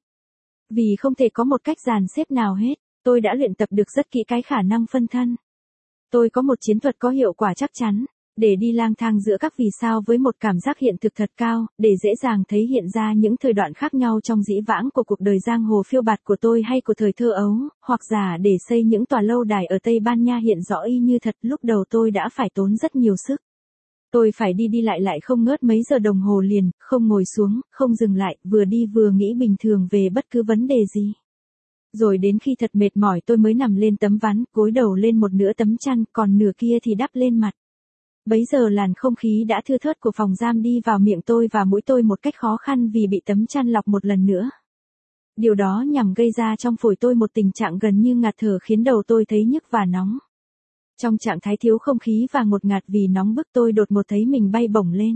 Vì không thể có một cách dàn xếp nào hết, tôi đã luyện tập được rất kỹ cái khả năng phân thân. Tôi có một chiến thuật có hiệu quả chắc chắn, để đi lang thang giữa các vì sao với một cảm giác hiện thực thật cao, để dễ dàng thấy hiện ra những thời đoạn khác nhau trong dĩ vãng của cuộc đời giang hồ phiêu bạt của tôi hay của thời thơ ấu, hoặc giả để xây những tòa lâu đài ở Tây Ban Nha hiện rõ y như thật. Lúc đầu tôi đã phải tốn rất nhiều sức. Tôi phải đi đi lại lại không ngớt mấy giờ đồng hồ liền, không ngồi xuống, không dừng lại, vừa đi vừa nghĩ bình thường về bất cứ vấn đề gì. Rồi đến khi thật mệt mỏi tôi mới nằm lên tấm ván, gối đầu lên một nửa tấm chăn, còn nửa kia thì đắp lên mặt. Bấy giờ làn không khí đã thưa thớt của phòng giam đi vào miệng tôi và mũi tôi một cách khó khăn vì bị tấm chăn lọc một lần nữa. Điều đó nhằm gây ra trong phổi tôi một tình trạng gần như ngạt thở khiến đầu tôi thấy nhức và nóng. Trong trạng thái thiếu không khí và ngột ngạt vì nóng bức tôi đột ngột thấy mình bay bổng lên.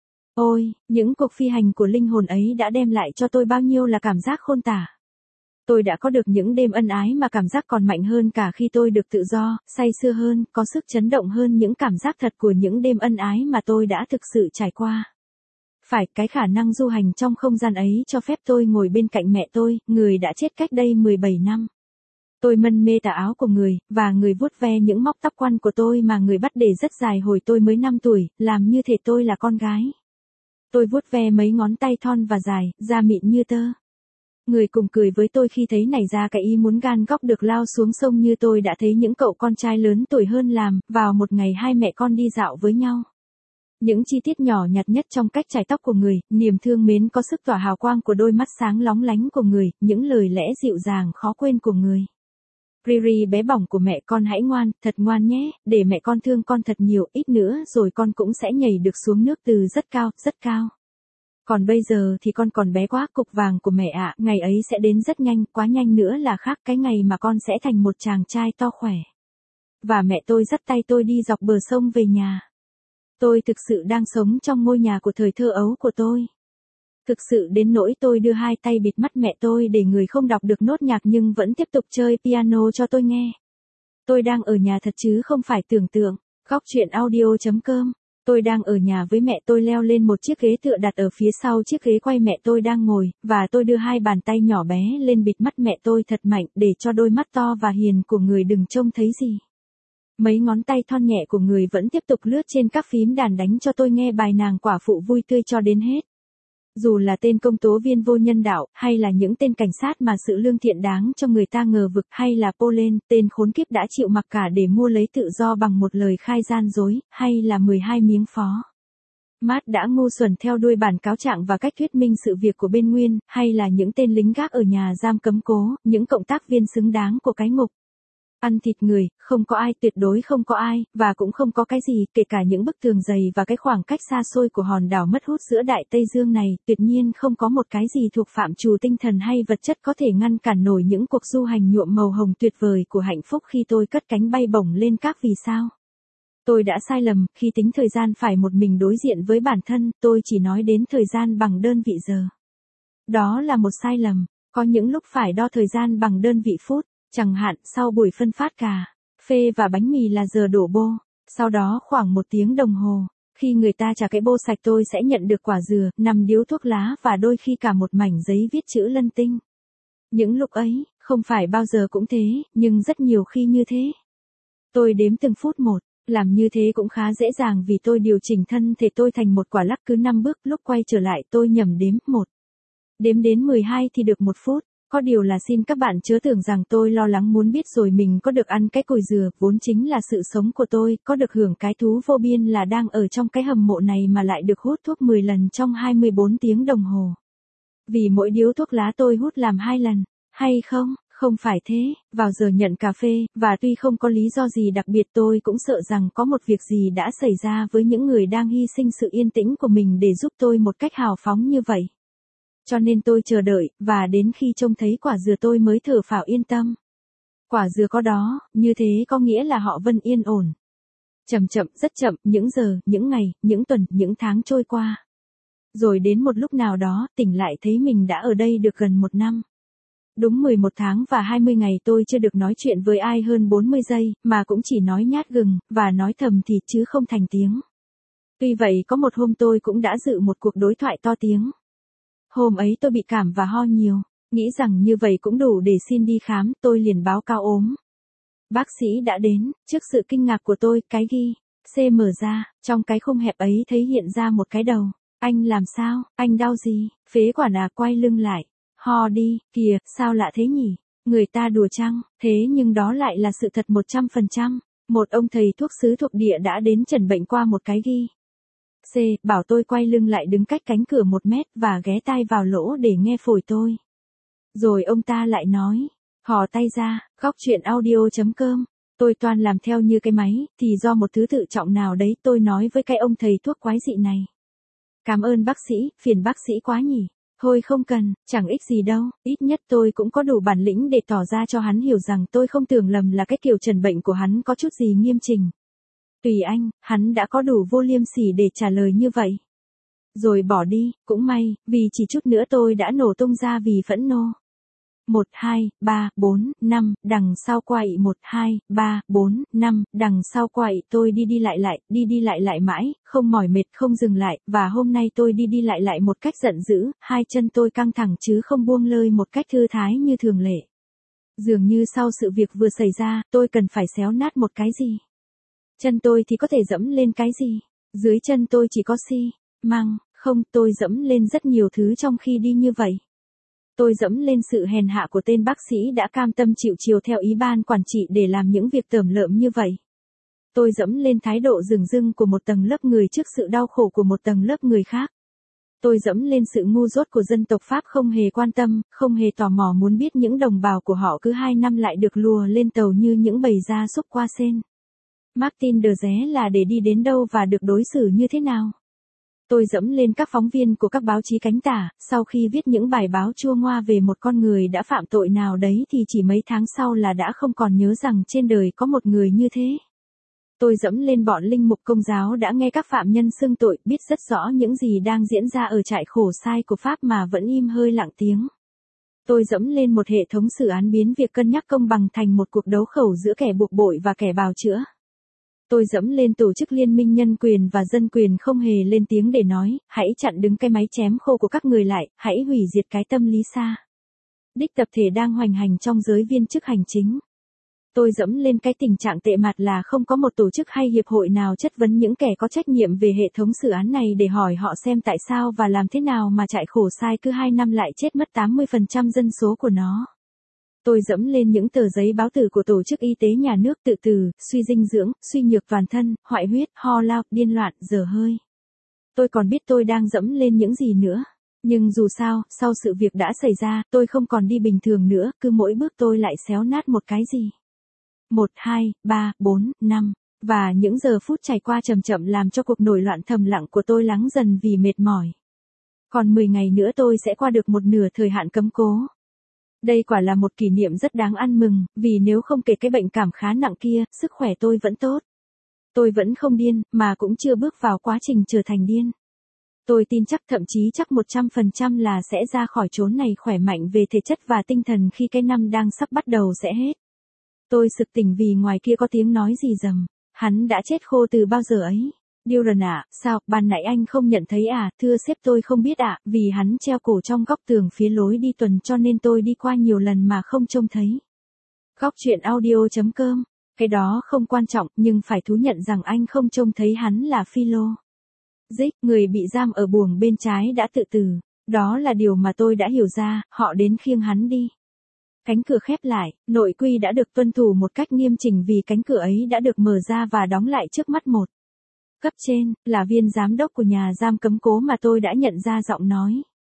Ôi, những cuộc phi hành của linh hồn ấy đã đem lại cho tôi bao nhiêu là cảm giác khôn tả. Tôi đã có được những đêm ân ái mà cảm giác còn mạnh hơn cả khi tôi được tự do, say sưa hơn, có sức chấn động hơn những cảm giác thật của những đêm ân ái mà tôi đã thực sự trải qua. Phải, cái khả năng du hành trong không gian ấy cho phép tôi ngồi bên cạnh mẹ tôi, người đã chết cách đây mười bảy năm. Tôi mân mê tà áo của người, và người vuốt ve những móc tóc quăn của tôi mà người bắt để rất dài hồi tôi mới năm tuổi, làm như thể tôi là con gái. Tôi vuốt ve mấy ngón tay thon và dài, da mịn như tơ. Người cùng cười với tôi khi thấy nảy ra cái ý muốn gan góc được lao xuống sông như tôi đã thấy những cậu con trai lớn tuổi hơn làm, vào một ngày hai mẹ con đi dạo với nhau. Những chi tiết nhỏ nhặt nhất trong cách chải tóc của người, niềm thương mến có sức tỏa hào quang của đôi mắt sáng lóng lánh của người, những lời lẽ dịu dàng khó quên của người. Riri bé bỏng của mẹ con hãy ngoan, thật ngoan nhé, để mẹ con thương con thật nhiều, ít nữa rồi con cũng sẽ nhảy được xuống nước từ rất cao, rất cao. Còn bây giờ thì con còn bé quá, cục vàng của mẹ ạ, ngày ấy sẽ đến rất nhanh, quá nhanh nữa là khác, cái ngày mà con sẽ thành một chàng trai to khỏe. Và mẹ tôi dắt tay tôi đi dọc bờ sông về nhà. Tôi thực sự đang sống trong ngôi nhà của thời thơ ấu của tôi. Thực sự đến nỗi tôi đưa hai tay bịt mắt mẹ tôi để người không đọc được nốt nhạc nhưng vẫn tiếp tục chơi piano cho tôi nghe. Tôi đang ở nhà thật chứ không phải tưởng tượng. Góc truyện audio chấm com. Tôi đang ở nhà với mẹ tôi leo lên một chiếc ghế tựa đặt ở phía sau chiếc ghế quay mẹ tôi đang ngồi, và tôi đưa hai bàn tay nhỏ bé lên bịt mắt mẹ tôi thật mạnh để cho đôi mắt to và hiền của người đừng trông thấy gì. Mấy ngón tay thon nhẹ của người vẫn tiếp tục lướt trên các phím đàn đánh cho tôi nghe bài nàng quả phụ vui tươi cho đến hết. Dù là tên công tố viên vô nhân đạo, hay là những tên cảnh sát mà sự lương thiện đáng cho người ta ngờ vực, hay là Polen, tên khốn kiếp đã chịu mặc cả để mua lấy tự do bằng một lời khai gian dối, hay là mười hai miếng phó. Matt đã ngu xuẩn theo đuôi bản cáo trạng và cách thuyết minh sự việc của bên Nguyên, hay là những tên lính gác ở nhà giam cấm cố, những cộng tác viên xứng đáng của cái ngục. Ăn thịt người, không có ai, tuyệt đối không có ai, và cũng không có cái gì, kể cả những bức tường dày và cái khoảng cách xa xôi của hòn đảo mất hút giữa Đại Tây Dương này, tuyệt nhiên không có một cái gì thuộc phạm trù tinh thần hay vật chất có thể ngăn cản nổi những cuộc du hành nhuộm màu hồng tuyệt vời của hạnh phúc khi tôi cất cánh bay bổng lên các vì sao. Tôi đã sai lầm khi tính thời gian phải một mình đối diện với bản thân, tôi chỉ nói đến thời gian bằng đơn vị giờ. Đó là một sai lầm, có những lúc phải đo thời gian bằng đơn vị phút. Chẳng hạn, sau buổi phân phát cà phê và bánh mì là giờ đổ bô. Sau đó khoảng một tiếng đồng hồ, khi người ta trả cái bô sạch tôi sẽ nhận được quả dừa, năm điếu thuốc lá và đôi khi cả một mảnh giấy viết chữ lân tinh. Những lúc ấy, không phải bao giờ cũng thế, nhưng rất nhiều khi như thế. Tôi đếm từng phút một, làm như thế cũng khá dễ dàng vì tôi điều chỉnh thân thể tôi thành một quả lắc cứ năm bước, lúc quay trở lại tôi nhẩm đếm một. Đếm đến mười hai thì được một phút. Có điều là xin các bạn chớ tưởng rằng tôi lo lắng muốn biết rồi mình có được ăn cái cồi dừa, vốn chính là sự sống của tôi, có được hưởng cái thú vô biên là đang ở trong cái hầm mộ này mà lại được hút thuốc mười lần trong hai mươi bốn tiếng đồng hồ. Vì mỗi điếu thuốc lá tôi hút làm hai lần, hay không, không phải thế, vào giờ nhận cà phê, và tuy không có lý do gì đặc biệt tôi cũng sợ rằng có một việc gì đã xảy ra với những người đang hy sinh sự yên tĩnh của mình để giúp tôi một cách hào phóng như vậy. Cho nên tôi chờ đợi, và đến khi trông thấy quả dừa tôi mới thở phào yên tâm. Quả dừa có đó, như thế có nghĩa là họ vẫn yên ổn. Chậm chậm, rất chậm, những giờ, những ngày, những tuần, những tháng trôi qua. Rồi đến một lúc nào đó, tỉnh lại thấy mình đã ở đây được gần một năm. Đúng mười một tháng và hai mươi ngày tôi chưa được nói chuyện với ai hơn bốn mươi giây, mà cũng chỉ nói nhát gừng, và nói thầm thì chứ không thành tiếng. Tuy vậy có một hôm tôi cũng đã dự một cuộc đối thoại to tiếng. Hôm ấy tôi bị cảm và ho nhiều, nghĩ rằng như vậy cũng đủ để xin đi khám, tôi liền báo cáo ốm. Bác sĩ đã đến, trước sự kinh ngạc của tôi, cái ghi C mở ra, trong cái khung hẹp ấy thấy hiện ra một cái đầu. Anh làm sao, anh đau gì? Phế quản à, quay lưng lại. Ho đi, kìa, sao lạ thế nhỉ? Người ta đùa chăng? Thế nhưng đó lại là sự thật một trăm phần trăm. Một ông thầy thuốc xứ thuộc địa đã đến chẩn bệnh qua một cái ghi C, bảo tôi quay lưng lại đứng cách cánh cửa một mét và ghé tai vào lỗ để nghe phổi tôi. Rồi ông ta lại nói, hò tay ra, góc truyện audio chấm com. Tôi toàn làm theo như cái máy, thì do một thứ tự trọng nào đấy tôi nói với cái ông thầy thuốc quái dị này. Cảm ơn bác sĩ, phiền bác sĩ quá nhỉ. Thôi không cần, chẳng ích gì đâu, ít nhất tôi cũng có đủ bản lĩnh để tỏ ra cho hắn hiểu rằng tôi không tưởng lầm là cái kiểu trần bệnh của hắn có chút gì nghiêm trình. Tùy anh, hắn đã có đủ vô liêm sỉ để trả lời như vậy. Rồi bỏ đi, cũng may, vì chỉ chút nữa tôi đã nổ tung ra vì phẫn nộ. một, hai, ba, bốn, năm, đằng sau quậy một, hai, ba, bốn, năm, đằng sau quậy tôi đi đi lại lại, đi đi lại lại mãi, không mỏi mệt không dừng lại, và hôm nay tôi đi đi lại lại một cách giận dữ, hai chân tôi căng thẳng chứ không buông lơi một cách thư thái như thường lệ. Dường như sau sự việc vừa xảy ra, tôi cần phải xéo nát một cái gì. Chân tôi thì có thể dẫm lên cái gì? Dưới chân tôi chỉ có xi măng, không, tôi dẫm lên rất nhiều thứ trong khi đi như vậy. Tôi dẫm lên sự hèn hạ của tên bác sĩ đã cam tâm chịu chiều theo ý ban quản trị để làm những việc tởm lợm như vậy. Tôi dẫm lên thái độ dửng dưng của một tầng lớp người trước sự đau khổ của một tầng lớp người khác. Tôi dẫm lên sự ngu dốt của dân tộc Pháp không hề quan tâm, không hề tò mò muốn biết những đồng bào của họ cứ hai năm lại được lùa lên tàu như những bầy gia súc qua sên. Martin de Ré là để đi đến đâu và được đối xử như thế nào? Tôi dẫm lên các phóng viên của các báo chí cánh tả, sau khi viết những bài báo chua ngoa về một con người đã phạm tội nào đấy thì chỉ mấy tháng sau là đã không còn nhớ rằng trên đời có một người như thế. Tôi dẫm lên bọn linh mục Công giáo đã nghe các phạm nhân xưng tội, biết rất rõ những gì đang diễn ra ở trại khổ sai của Pháp mà vẫn im hơi lặng tiếng. Tôi dẫm lên một hệ thống xử án biến việc cân nhắc công bằng thành một cuộc đấu khẩu giữa kẻ buộc bội và kẻ bào chữa. Tôi dẫm lên tổ chức liên minh nhân quyền và dân quyền không hề lên tiếng để nói, hãy chặn đứng cái máy chém khô của các người lại, hãy hủy diệt cái tâm lý xa đích tập thể đang hoành hành trong giới viên chức hành chính. Tôi dẫm lên cái tình trạng tệ mặt là không có một tổ chức hay hiệp hội nào chất vấn những kẻ có trách nhiệm về hệ thống xử án này để hỏi họ xem tại sao và làm thế nào mà trại khổ sai cứ hai năm lại chết mất tám mươi phần trăm dân số của nó. Tôi dẫm lên những tờ giấy báo tử của Tổ chức Y tế Nhà nước tự tử, suy dinh dưỡng, suy nhược toàn thân, hoại huyết, ho lao, điên loạn, dở hơi. Tôi còn biết tôi đang dẫm lên những gì nữa. Nhưng dù sao, sau sự việc đã xảy ra, tôi không còn đi bình thường nữa, cứ mỗi bước tôi lại xéo nát một cái gì. Một, hai, ba, bốn, năm. Và những giờ phút trải qua chậm chậm làm cho cuộc nổi loạn thầm lặng của tôi lắng dần vì mệt mỏi. Còn mười ngày nữa tôi sẽ qua được một nửa thời hạn cấm cố. Đây quả là một kỷ niệm rất đáng ăn mừng, vì nếu không kể cái bệnh cảm khá nặng kia, sức khỏe tôi vẫn tốt. Tôi vẫn không điên, mà cũng chưa bước vào quá trình trở thành điên. Tôi tin chắc thậm chí chắc một trăm phần trăm là sẽ ra khỏi chốn này khỏe mạnh về thể chất và tinh thần khi cái năm đang sắp bắt đầu sẽ hết. Tôi sực tỉnh vì ngoài kia có tiếng nói gì rầm. Hắn đã chết khô từ bao giờ ấy? Duran ạ, sao, ban nãy anh không nhận thấy à? Thưa sếp tôi không biết ạ, vì hắn treo cổ trong góc tường phía lối đi tuần cho nên tôi đi qua nhiều lần mà không trông thấy. Góc truyện audio.com. Cái đó không quan trọng, nhưng phải thú nhận rằng anh không trông thấy hắn là Philo. Dích, người bị giam ở buồng bên trái đã tự tử. Đó là điều mà tôi đã hiểu ra, họ đến khiêng hắn đi. Cánh cửa khép lại, nội quy đã được tuân thủ một cách nghiêm chỉnh vì cánh cửa ấy đã được mở ra và đóng lại trước mắt một. Cấp trên, là viên giám đốc của nhà giam cấm cố mà tôi đã nhận ra giọng nói.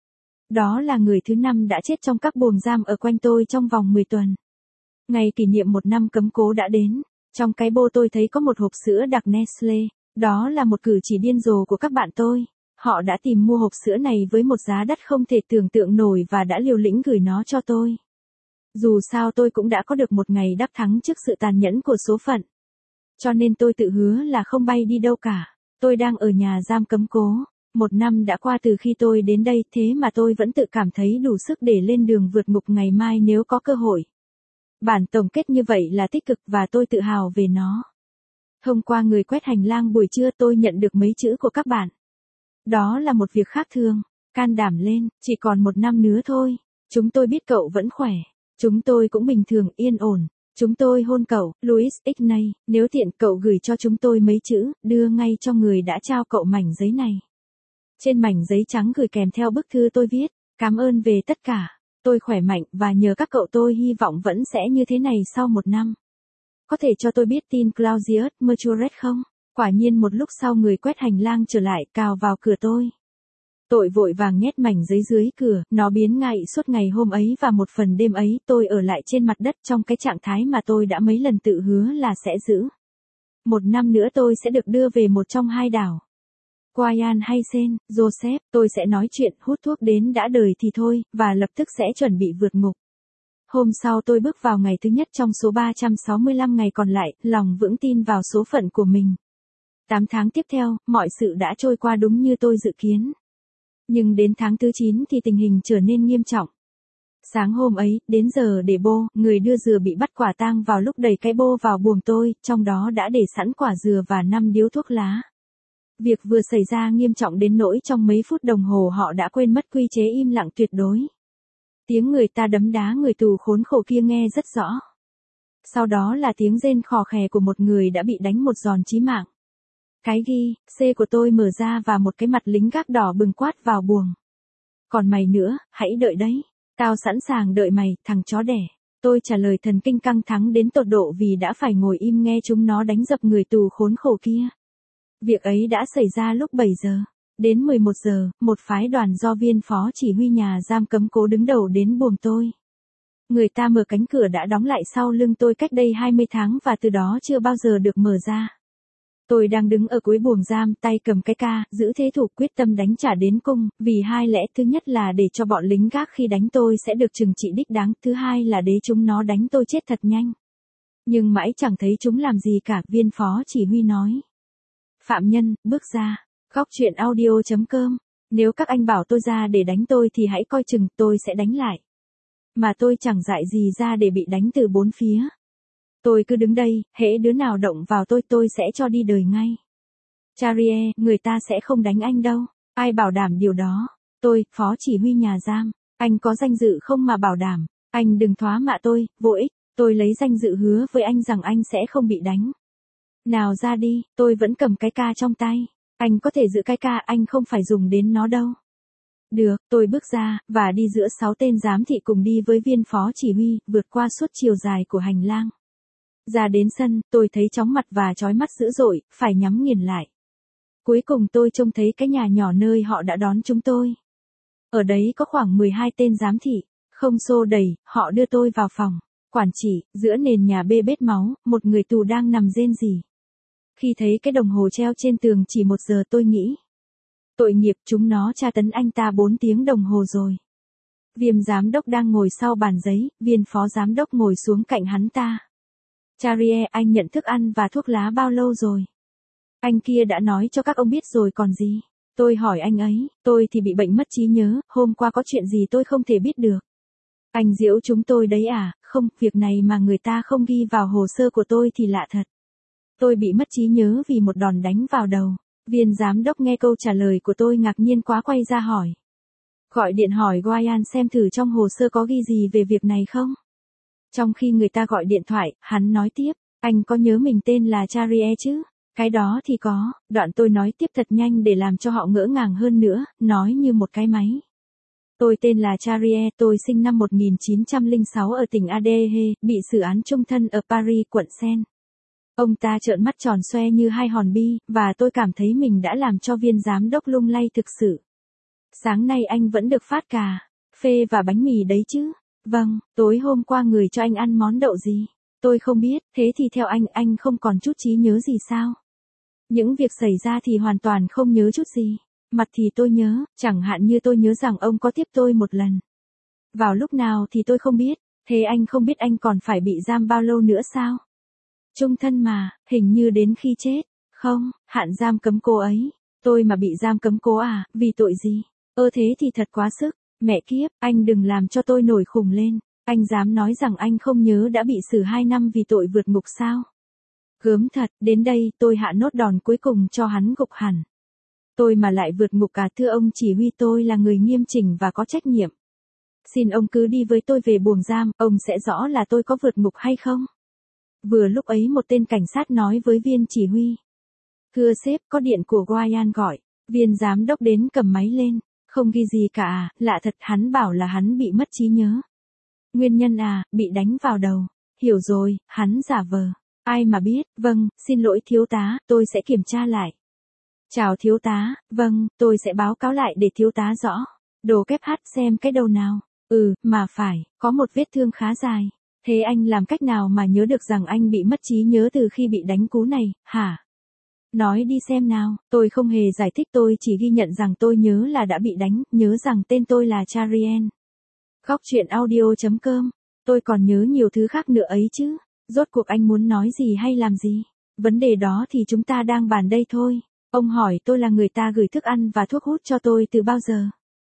Đó là người thứ năm đã chết trong các buồng giam ở quanh tôi trong vòng mười tuần. Ngày kỷ niệm một năm cấm cố đã đến. Trong cái bô tôi thấy có một hộp sữa đặc Nestle. Đó là một cử chỉ điên rồ của các bạn tôi. Họ đã tìm mua hộp sữa này với một giá đắt không thể tưởng tượng nổi và đã liều lĩnh gửi nó cho tôi. Dù sao tôi cũng đã có được một ngày đắc thắng trước sự tàn nhẫn của số phận. Cho nên tôi tự hứa là không bay đi đâu cả. Tôi đang ở nhà giam cấm cố. Một năm đã qua từ khi tôi đến đây, thế mà tôi vẫn tự cảm thấy đủ sức để lên đường vượt ngục ngày mai nếu có cơ hội. Bản tổng kết như vậy là tích cực và tôi tự hào về nó. Hôm qua người quét hành lang buổi trưa tôi nhận được mấy chữ của các bạn. Đó là một việc khác thường. Can đảm lên, chỉ còn một năm nữa thôi. Chúng tôi biết cậu vẫn khỏe. Chúng tôi cũng bình thường, yên ổn. Chúng tôi hôn cậu, Louis Ignay, nếu tiện cậu gửi cho chúng tôi mấy chữ, đưa ngay cho người đã trao cậu mảnh giấy này. Trên mảnh giấy trắng gửi kèm theo bức thư tôi viết, cảm ơn về tất cả. Tôi khỏe mạnh và nhờ các cậu tôi hy vọng vẫn sẽ như thế này sau một năm. Có thể cho tôi biết tin Claudius Merchuret không? Quả nhiên một lúc sau người quét hành lang trở lại cào vào cửa tôi. Tôi vội vàng nhét mảnh giấy dưới cửa, nó biến ngay suốt ngày hôm ấy và một phần đêm ấy tôi ở lại trên mặt đất trong cái trạng thái mà tôi đã mấy lần tự hứa là sẽ giữ. Một năm nữa tôi sẽ được đưa về một trong hai đảo. Guyan hay Sen, Joseph, tôi sẽ nói chuyện hút thuốc đến đã đời thì thôi, và lập tức sẽ chuẩn bị vượt ngục. Hôm sau tôi bước vào ngày thứ nhất trong số ba trăm sáu mươi lăm ngày còn lại, lòng vững tin vào số phận của mình. Tám tháng tiếp theo, mọi sự đã trôi qua đúng như tôi dự kiến. Nhưng đến tháng thứ chín thì tình hình trở nên nghiêm trọng. Sáng hôm ấy, đến giờ để bô, người đưa dừa bị bắt quả tang vào lúc đẩy cái bô vào buồng tôi, trong đó đã để sẵn quả dừa và năm điếu thuốc lá. Việc vừa xảy ra nghiêm trọng đến nỗi trong mấy phút đồng hồ họ đã quên mất quy chế im lặng tuyệt đối. Tiếng người ta đấm đá người tù khốn khổ kia nghe rất rõ. Sau đó là tiếng rên khò khè của một người đã bị đánh một giòn chí mạng. Cái ghi, C của tôi mở ra và một cái mặt lính gác đỏ bừng quát vào buồng. Còn mày nữa, hãy đợi đấy. Tao sẵn sàng đợi mày, thằng chó đẻ. Tôi trả lời thần kinh căng thẳng đến tột độ vì đã phải ngồi im nghe chúng nó đánh dập người tù khốn khổ kia. Việc ấy đã xảy ra lúc bảy giờ. Đến mười một giờ, một phái đoàn do viên phó chỉ huy nhà giam cấm cố đứng đầu đến buồng tôi. Người ta mở cánh cửa đã đóng lại sau lưng tôi cách đây hai mươi tháng và từ đó chưa bao giờ được mở ra. Tôi đang đứng ở cuối buồng giam, tay cầm cái ca, giữ thế thủ quyết tâm đánh trả đến cùng, vì hai lẽ: thứ nhất là để cho bọn lính gác khi đánh tôi sẽ được trừng trị đích đáng, thứ hai là để chúng nó đánh tôi chết thật nhanh. Nhưng mãi chẳng thấy chúng làm gì cả, viên phó chỉ huy nói. Phạm nhân, bước ra. Góc truyện audio.com. Nếu các anh bảo tôi ra để đánh tôi thì hãy coi chừng, tôi sẽ đánh lại. Mà tôi chẳng dại gì ra để bị đánh từ bốn phía. Tôi cứ đứng đây, hễ đứa nào động vào tôi tôi sẽ cho đi đời ngay. Charrier, người ta sẽ không đánh anh đâu. Ai bảo đảm điều đó? Tôi, phó chỉ huy nhà giam. Anh có danh dự không mà bảo đảm. Anh đừng thoá mạ tôi, vô ích. Tôi lấy danh dự hứa với anh rằng anh sẽ không bị đánh. Nào ra đi, tôi vẫn cầm cái ca trong tay. Anh có thể giữ cái ca, anh không phải dùng đến nó đâu. Được, tôi bước ra, và đi giữa sáu tên giám thị cùng đi với viên phó chỉ huy, vượt qua suốt chiều dài của hành lang. Ra đến sân, tôi thấy chóng mặt và chói mắt dữ dội, phải nhắm nghiền lại. Cuối cùng tôi trông thấy cái nhà nhỏ nơi họ đã đón chúng tôi. Ở đấy có khoảng mười hai tên giám thị, không xô đẩy, họ đưa tôi vào phòng. Quản trị, giữa nền nhà bê bết máu, một người tù đang nằm rên rỉ. Khi thấy cái đồng hồ treo trên tường chỉ một giờ tôi nghĩ. Tội nghiệp, chúng nó tra tấn anh ta bốn tiếng đồng hồ rồi. Viên giám đốc đang ngồi sau bàn giấy, viên phó giám đốc ngồi xuống cạnh hắn ta. Charrier, anh nhận thức ăn và thuốc lá bao lâu rồi? Anh kia đã nói cho các ông biết rồi còn gì. Tôi hỏi anh ấy, tôi thì bị bệnh mất trí nhớ, hôm qua có chuyện gì tôi không thể biết được. Anh giễu chúng tôi đấy à, không, việc này mà người ta không ghi vào hồ sơ của tôi thì lạ thật. Tôi bị mất trí nhớ vì một đòn đánh vào đầu. Viên giám đốc nghe câu trả lời của tôi ngạc nhiên quá quay ra hỏi. Gọi điện hỏi Ryan xem thử trong hồ sơ có ghi gì về việc này không? Trong khi người ta gọi điện thoại, hắn nói tiếp, anh có nhớ mình tên là Charrier chứ? Cái đó thì có, đoạn tôi nói tiếp thật nhanh để làm cho họ ngỡ ngàng hơn nữa, nói như một cái máy. Tôi tên là Charrier, tôi sinh năm một nghìn chín trăm lẻ sáu ở tỉnh Adehe, bị xử án chung thân ở Paris, quận Seine. Ông ta trợn mắt tròn xoe như hai hòn bi, và tôi cảm thấy mình đã làm cho viên giám đốc lung lay thực sự. Sáng nay anh vẫn được phát cà phê và bánh mì đấy chứ? Vâng, tối hôm qua người cho anh ăn món đậu gì? Tôi không biết, thế thì theo anh, anh không còn chút trí nhớ gì sao? Những việc xảy ra thì hoàn toàn không nhớ chút gì. Mặt thì tôi nhớ, chẳng hạn như tôi nhớ rằng ông có tiếp tôi một lần. Vào lúc nào thì tôi không biết, thế anh không biết anh còn phải bị giam bao lâu nữa sao? Chung thân mà, hình như đến khi chết. Không, hạn giam cấm cố ấy. Tôi mà bị giam cấm cố à, vì tội gì? Ơ thế thì thật quá sức. Mẹ kiếp, anh đừng làm cho tôi nổi khùng lên. Anh dám nói rằng anh không nhớ đã bị xử hai năm vì tội vượt ngục sao? Gớm thật, đến đây tôi hạ nốt đòn cuối cùng cho hắn gục hẳn. Tôi mà lại vượt ngục à, thưa ông chỉ huy, tôi là người nghiêm chỉnh và có trách nhiệm. Xin ông cứ đi với tôi về buồng giam, ông sẽ rõ là tôi có vượt ngục hay không? Vừa lúc ấy một tên cảnh sát nói với viên chỉ huy. Thưa sếp, có điện của Ryan gọi. Viên giám đốc đến cầm máy lên. Không ghi gì cả à, lạ thật, hắn bảo là hắn bị mất trí nhớ. Nguyên nhân à, bị đánh vào đầu. Hiểu rồi, hắn giả vờ. Ai mà biết, vâng, xin lỗi thiếu tá, tôi sẽ kiểm tra lại. Chào thiếu tá, vâng, tôi sẽ báo cáo lại để thiếu tá rõ. Đồ kép hát xem cái đầu nào. Ừ, mà phải, có một vết thương khá dài. Thế anh làm cách nào mà nhớ được rằng anh bị mất trí nhớ từ khi bị đánh cú này, hả? Nói đi xem nào, tôi không hề giải thích, tôi chỉ ghi nhận rằng tôi nhớ là đã bị đánh, nhớ rằng tên tôi là Charrier. Góc truyện audio chấm com, tôi còn nhớ nhiều thứ khác nữa ấy chứ. Rốt cuộc anh muốn nói gì hay làm gì? Vấn đề đó thì chúng ta đang bàn đây thôi. Ông hỏi tôi là người ta gửi thức ăn và thuốc hút cho tôi từ bao giờ?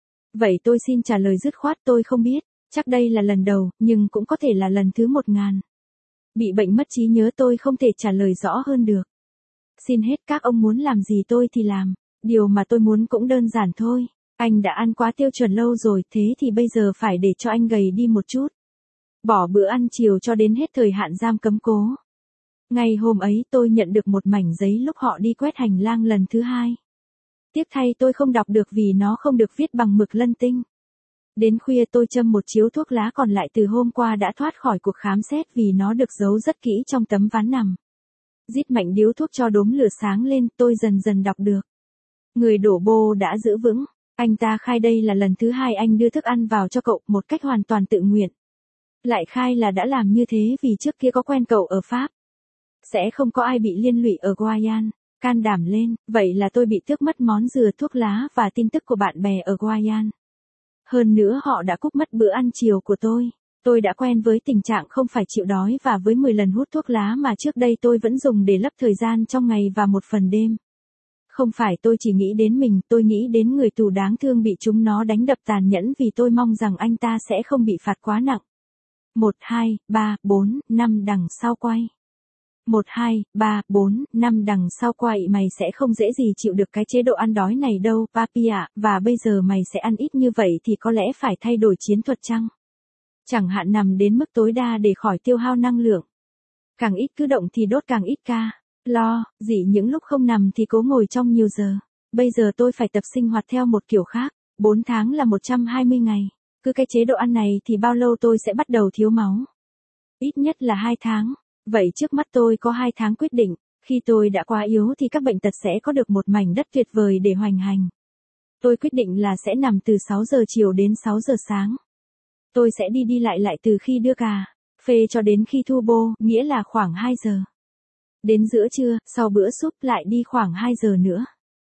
Vậy tôi xin trả lời dứt khoát, tôi không biết. Chắc đây là lần đầu, nhưng cũng có thể là lần thứ một ngàn. Bị bệnh mất trí nhớ tôi không thể trả lời rõ hơn được. Xin hết, các ông muốn làm gì tôi thì làm. Điều mà tôi muốn cũng đơn giản thôi. Anh đã ăn quá tiêu chuẩn lâu rồi, thế thì bây giờ phải để cho anh gầy đi một chút. Bỏ bữa ăn chiều cho đến hết thời hạn giam cấm cố. Ngày hôm ấy tôi nhận được một mảnh giấy lúc họ đi quét hành lang lần thứ hai. Tiếc thay tôi không đọc được vì nó không được viết bằng mực lân tinh. Đến khuya tôi châm một chiếu thuốc lá còn lại từ hôm qua đã thoát khỏi cuộc khám xét vì nó được giấu rất kỹ trong tấm ván nằm. Rít mạnh điếu thuốc cho đốm lửa sáng lên, tôi dần dần đọc được. Người đổ bô đã giữ vững. Anh ta khai đây là lần thứ hai anh đưa thức ăn vào cho cậu một cách hoàn toàn tự nguyện. Lại khai là đã làm như thế vì trước kia có quen cậu ở Pháp. Sẽ không có ai bị liên lụy ở Guayan. Can đảm lên, vậy là tôi bị tước mất món dừa, thuốc lá và tin tức của bạn bè ở Guayan. Hơn nữa họ đã cúp mất bữa ăn chiều của tôi. Tôi đã quen với tình trạng không phải chịu đói và với mười lần hút thuốc lá mà trước đây tôi vẫn dùng để lấp thời gian trong ngày và một phần đêm. Không phải tôi chỉ nghĩ đến mình, tôi nghĩ đến người tù đáng thương bị chúng nó đánh đập tàn nhẫn vì tôi mong rằng anh ta sẽ không bị phạt quá nặng. một, hai, ba, bốn, năm đằng sau quay. một, hai, ba, bốn, năm đằng sau quay, mày sẽ không dễ gì chịu được cái chế độ ăn đói này đâu, papi ạ, và bây giờ mày sẽ ăn ít như vậy thì có lẽ phải thay đổi chiến thuật chăng? Chẳng hạn nằm đến mức tối đa để khỏi tiêu hao năng lượng. Càng ít cứ động thì đốt càng ít ca. Lo, dị những lúc không nằm thì cố ngồi trong nhiều giờ. Bây giờ tôi phải tập sinh hoạt theo một kiểu khác. bốn tháng là một trăm hai mươi ngày. Cứ cái chế độ ăn này thì bao lâu tôi sẽ bắt đầu thiếu máu? Ít nhất là hai tháng. Vậy trước mắt tôi có hai tháng quyết định. Khi tôi đã quá yếu thì các bệnh tật sẽ có được một mảnh đất tuyệt vời để hoành hành. Tôi quyết định là sẽ nằm từ sáu giờ chiều đến sáu giờ sáng. Tôi sẽ đi đi lại lại từ khi đưa cà phê cho đến khi thu bô, nghĩa là khoảng hai giờ. Đến giữa trưa, sau bữa súp lại đi khoảng hai giờ nữa.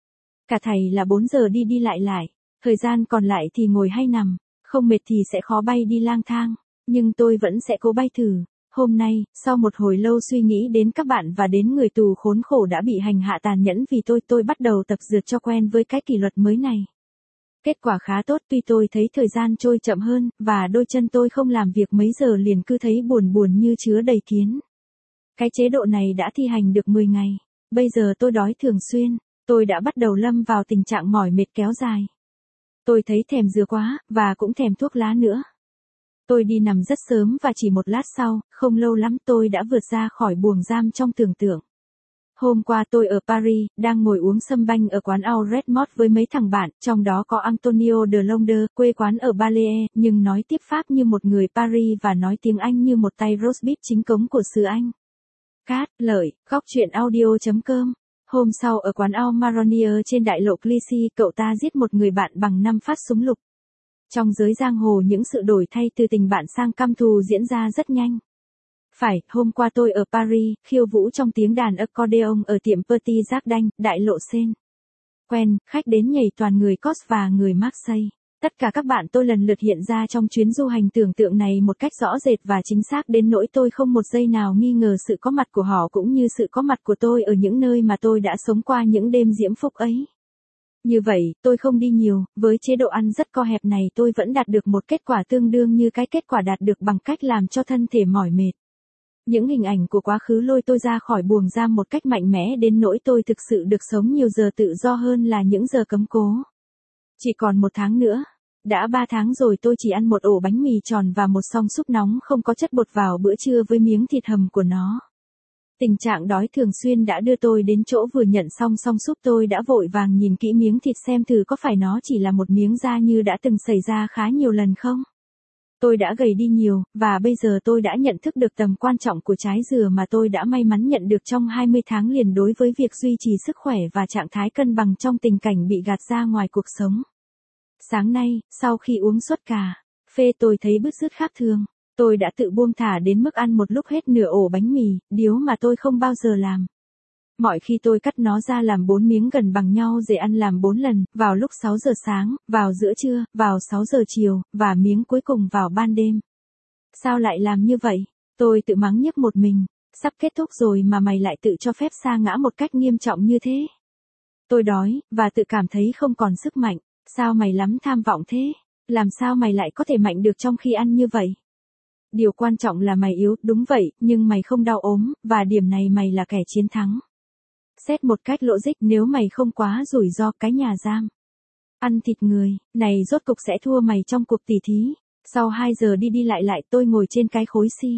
Cả thầy là bốn giờ đi đi lại lại. Thời gian còn lại thì ngồi hay nằm. Không mệt thì sẽ khó bay đi lang thang. Nhưng tôi vẫn sẽ cố bay thử. Hôm nay, sau một hồi lâu suy nghĩ đến các bạn và đến người tù khốn khổ đã bị hành hạ tàn nhẫn vì tôi, tôi bắt đầu tập dượt cho quen với cái kỷ luật mới này. Kết quả khá tốt, tuy tôi thấy thời gian trôi chậm hơn, và đôi chân tôi không làm việc mấy giờ liền cứ thấy buồn buồn như chứa đầy kiến. Cái chế độ này đã thi hành được mười ngày. Bây giờ tôi đói thường xuyên. Tôi đã bắt đầu lâm vào tình trạng mỏi mệt kéo dài. Tôi thấy thèm dừa quá, và cũng thèm thuốc lá nữa. Tôi đi nằm rất sớm và chỉ một lát sau, không lâu lắm tôi đã vượt ra khỏi buồng giam trong tưởng tượng. Hôm qua tôi ở Paris, đang ngồi uống sâm banh ở quán Au Redmond với mấy thằng bạn, trong đó có Antonio de Londres, quê quán ở Balees, nhưng nói tiếp Pháp như một người Paris và nói tiếng Anh như một tay roast beef chính cống của xứ Anh. Cát, lợi, góc truyện audio chấm com. Hôm sau ở quán Au Maronier trên đại lộ Clichy, cậu ta giết một người bạn bằng năm phát súng lục. Trong giới giang hồ những sự đổi thay từ tình bạn sang căm thù diễn ra rất nhanh. Phải, hôm qua tôi ở Paris, khiêu vũ trong tiếng đàn accordion ở tiệm Petit Jardin, đại lộ Seine. Quen, khách đến nhảy toàn người Corse và người Marseille. Tất cả các bạn tôi lần lượt hiện ra trong chuyến du hành tưởng tượng này một cách rõ rệt và chính xác đến nỗi tôi không một giây nào nghi ngờ sự có mặt của họ cũng như sự có mặt của tôi ở những nơi mà tôi đã sống qua những đêm diễm phúc ấy. Như vậy, tôi không đi nhiều, với chế độ ăn rất co hẹp này tôi vẫn đạt được một kết quả tương đương như cái kết quả đạt được bằng cách làm cho thân thể mỏi mệt. Những hình ảnh của quá khứ lôi tôi ra khỏi buồng giam một cách mạnh mẽ đến nỗi tôi thực sự được sống nhiều giờ tự do hơn là những giờ cấm cố. Chỉ còn một tháng nữa. Đã ba tháng rồi tôi chỉ ăn một ổ bánh mì tròn và một xong súp nóng không có chất bột vào bữa trưa với miếng thịt hầm của nó. Tình trạng đói thường xuyên đã đưa tôi đến chỗ vừa nhận xong xong súp tôi đã vội vàng nhìn kỹ miếng thịt xem thử có phải nó chỉ là một miếng da như đã từng xảy ra khá nhiều lần không. Tôi đã gầy đi nhiều, và bây giờ tôi đã nhận thức được tầm quan trọng của trái dừa mà tôi đã may mắn nhận được trong hai mươi tháng liền đối với việc duy trì sức khỏe và trạng thái cân bằng trong tình cảnh bị gạt ra ngoài cuộc sống. Sáng nay, sau khi uống suất cà phê tôi thấy bứt rứt khác thường. Tôi đã tự buông thả đến mức ăn một lúc hết nửa ổ bánh mì, điếu mà tôi không bao giờ làm. Mọi khi tôi cắt nó ra làm bốn miếng gần bằng nhau rồi ăn làm bốn lần, vào lúc sáu giờ sáng, vào giữa trưa, vào sáu giờ chiều, và miếng cuối cùng vào ban đêm. Sao lại làm như vậy? Tôi tự mắng nhiếc một mình. Sắp kết thúc rồi mà mày lại tự cho phép sa ngã một cách nghiêm trọng như thế. Tôi đói, và tự cảm thấy không còn sức mạnh. Sao mày lắm tham vọng thế? Làm sao mày lại có thể mạnh được trong khi ăn như vậy? Điều quan trọng là mày yếu, đúng vậy, nhưng mày không đau ốm, và điểm này mày là kẻ chiến thắng. Xét một cách logic nếu mày không quá rủi ro cái nhà giam. Ăn thịt người, này rốt cục sẽ thua mày trong cuộc tỉ thí. Sau hai giờ đi đi lại lại tôi ngồi trên cái khối xi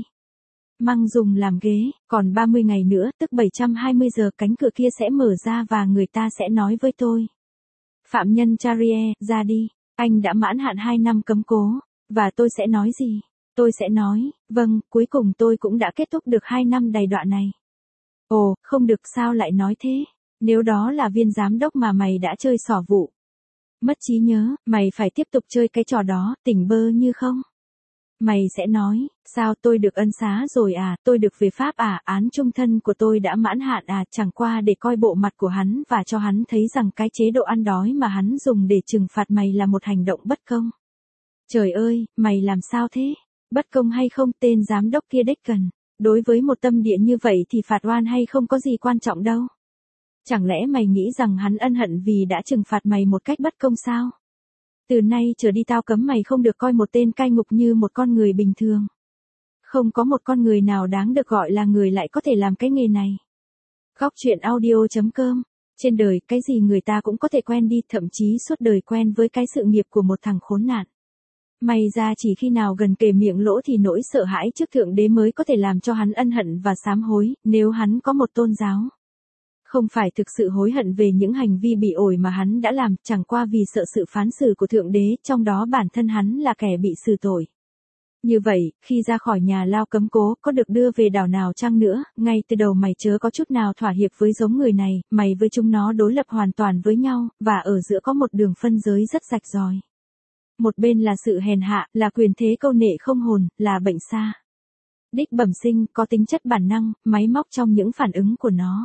măng dùng làm ghế, còn ba mươi ngày nữa, tức bảy trăm hai mươi giờ cánh cửa kia sẽ mở ra và người ta sẽ nói với tôi. Phạm nhân Charrier, ra đi, anh đã mãn hạn hai năm cấm cố, và tôi sẽ nói gì? Tôi sẽ nói, vâng, cuối cùng tôi cũng đã kết thúc được hai năm đầy đọa này. Ồ, không được sao lại nói thế, nếu đó là viên giám đốc mà mày đã chơi xỏ vụ. Mất trí nhớ, mày phải tiếp tục chơi cái trò đó, tỉnh bơ như không? Mày sẽ nói, sao tôi được ân xá rồi à, tôi được về Pháp à, án chung thân của tôi đã mãn hạn à, chẳng qua để coi bộ mặt của hắn và cho hắn thấy rằng cái chế độ ăn đói mà hắn dùng để trừng phạt mày là một hành động bất công. Trời ơi, mày làm sao thế? Bất công hay không, tên giám đốc kia đếch cần. Đối với một tâm địa như vậy thì phạt oan hay không có gì quan trọng đâu. Chẳng lẽ mày nghĩ rằng hắn ân hận vì đã trừng phạt mày một cách bất công sao? Từ nay trở đi tao cấm mày không được coi một tên cai ngục như một con người bình thường. Không có một con người nào đáng được gọi là người lại có thể làm cái nghề này. Góc truyện audio chấm com. Trên đời, cái gì người ta cũng có thể quen đi, thậm chí suốt đời quen với cái sự nghiệp của một thằng khốn nạn. May ra chỉ khi nào gần kề miệng lỗ thì nỗi sợ hãi trước thượng đế mới có thể làm cho hắn ân hận và sám hối, nếu hắn có một tôn giáo. Không phải thực sự hối hận về những hành vi bị ổi mà hắn đã làm, chẳng qua vì sợ sự phán xử của thượng đế, trong đó bản thân hắn là kẻ bị xử tội. Như vậy, khi ra khỏi nhà lao cấm cố, có được đưa về đảo nào chăng nữa, ngay từ đầu mày chớ có chút nào thỏa hiệp với giống người này, mày với chúng nó đối lập hoàn toàn với nhau, và ở giữa có một đường phân giới rất rạch ròi. Một bên là sự hèn hạ, là quyền thế câu nệ không hồn, là bệnh sa đích bẩm sinh, có tính chất bản năng, máy móc trong những phản ứng của nó.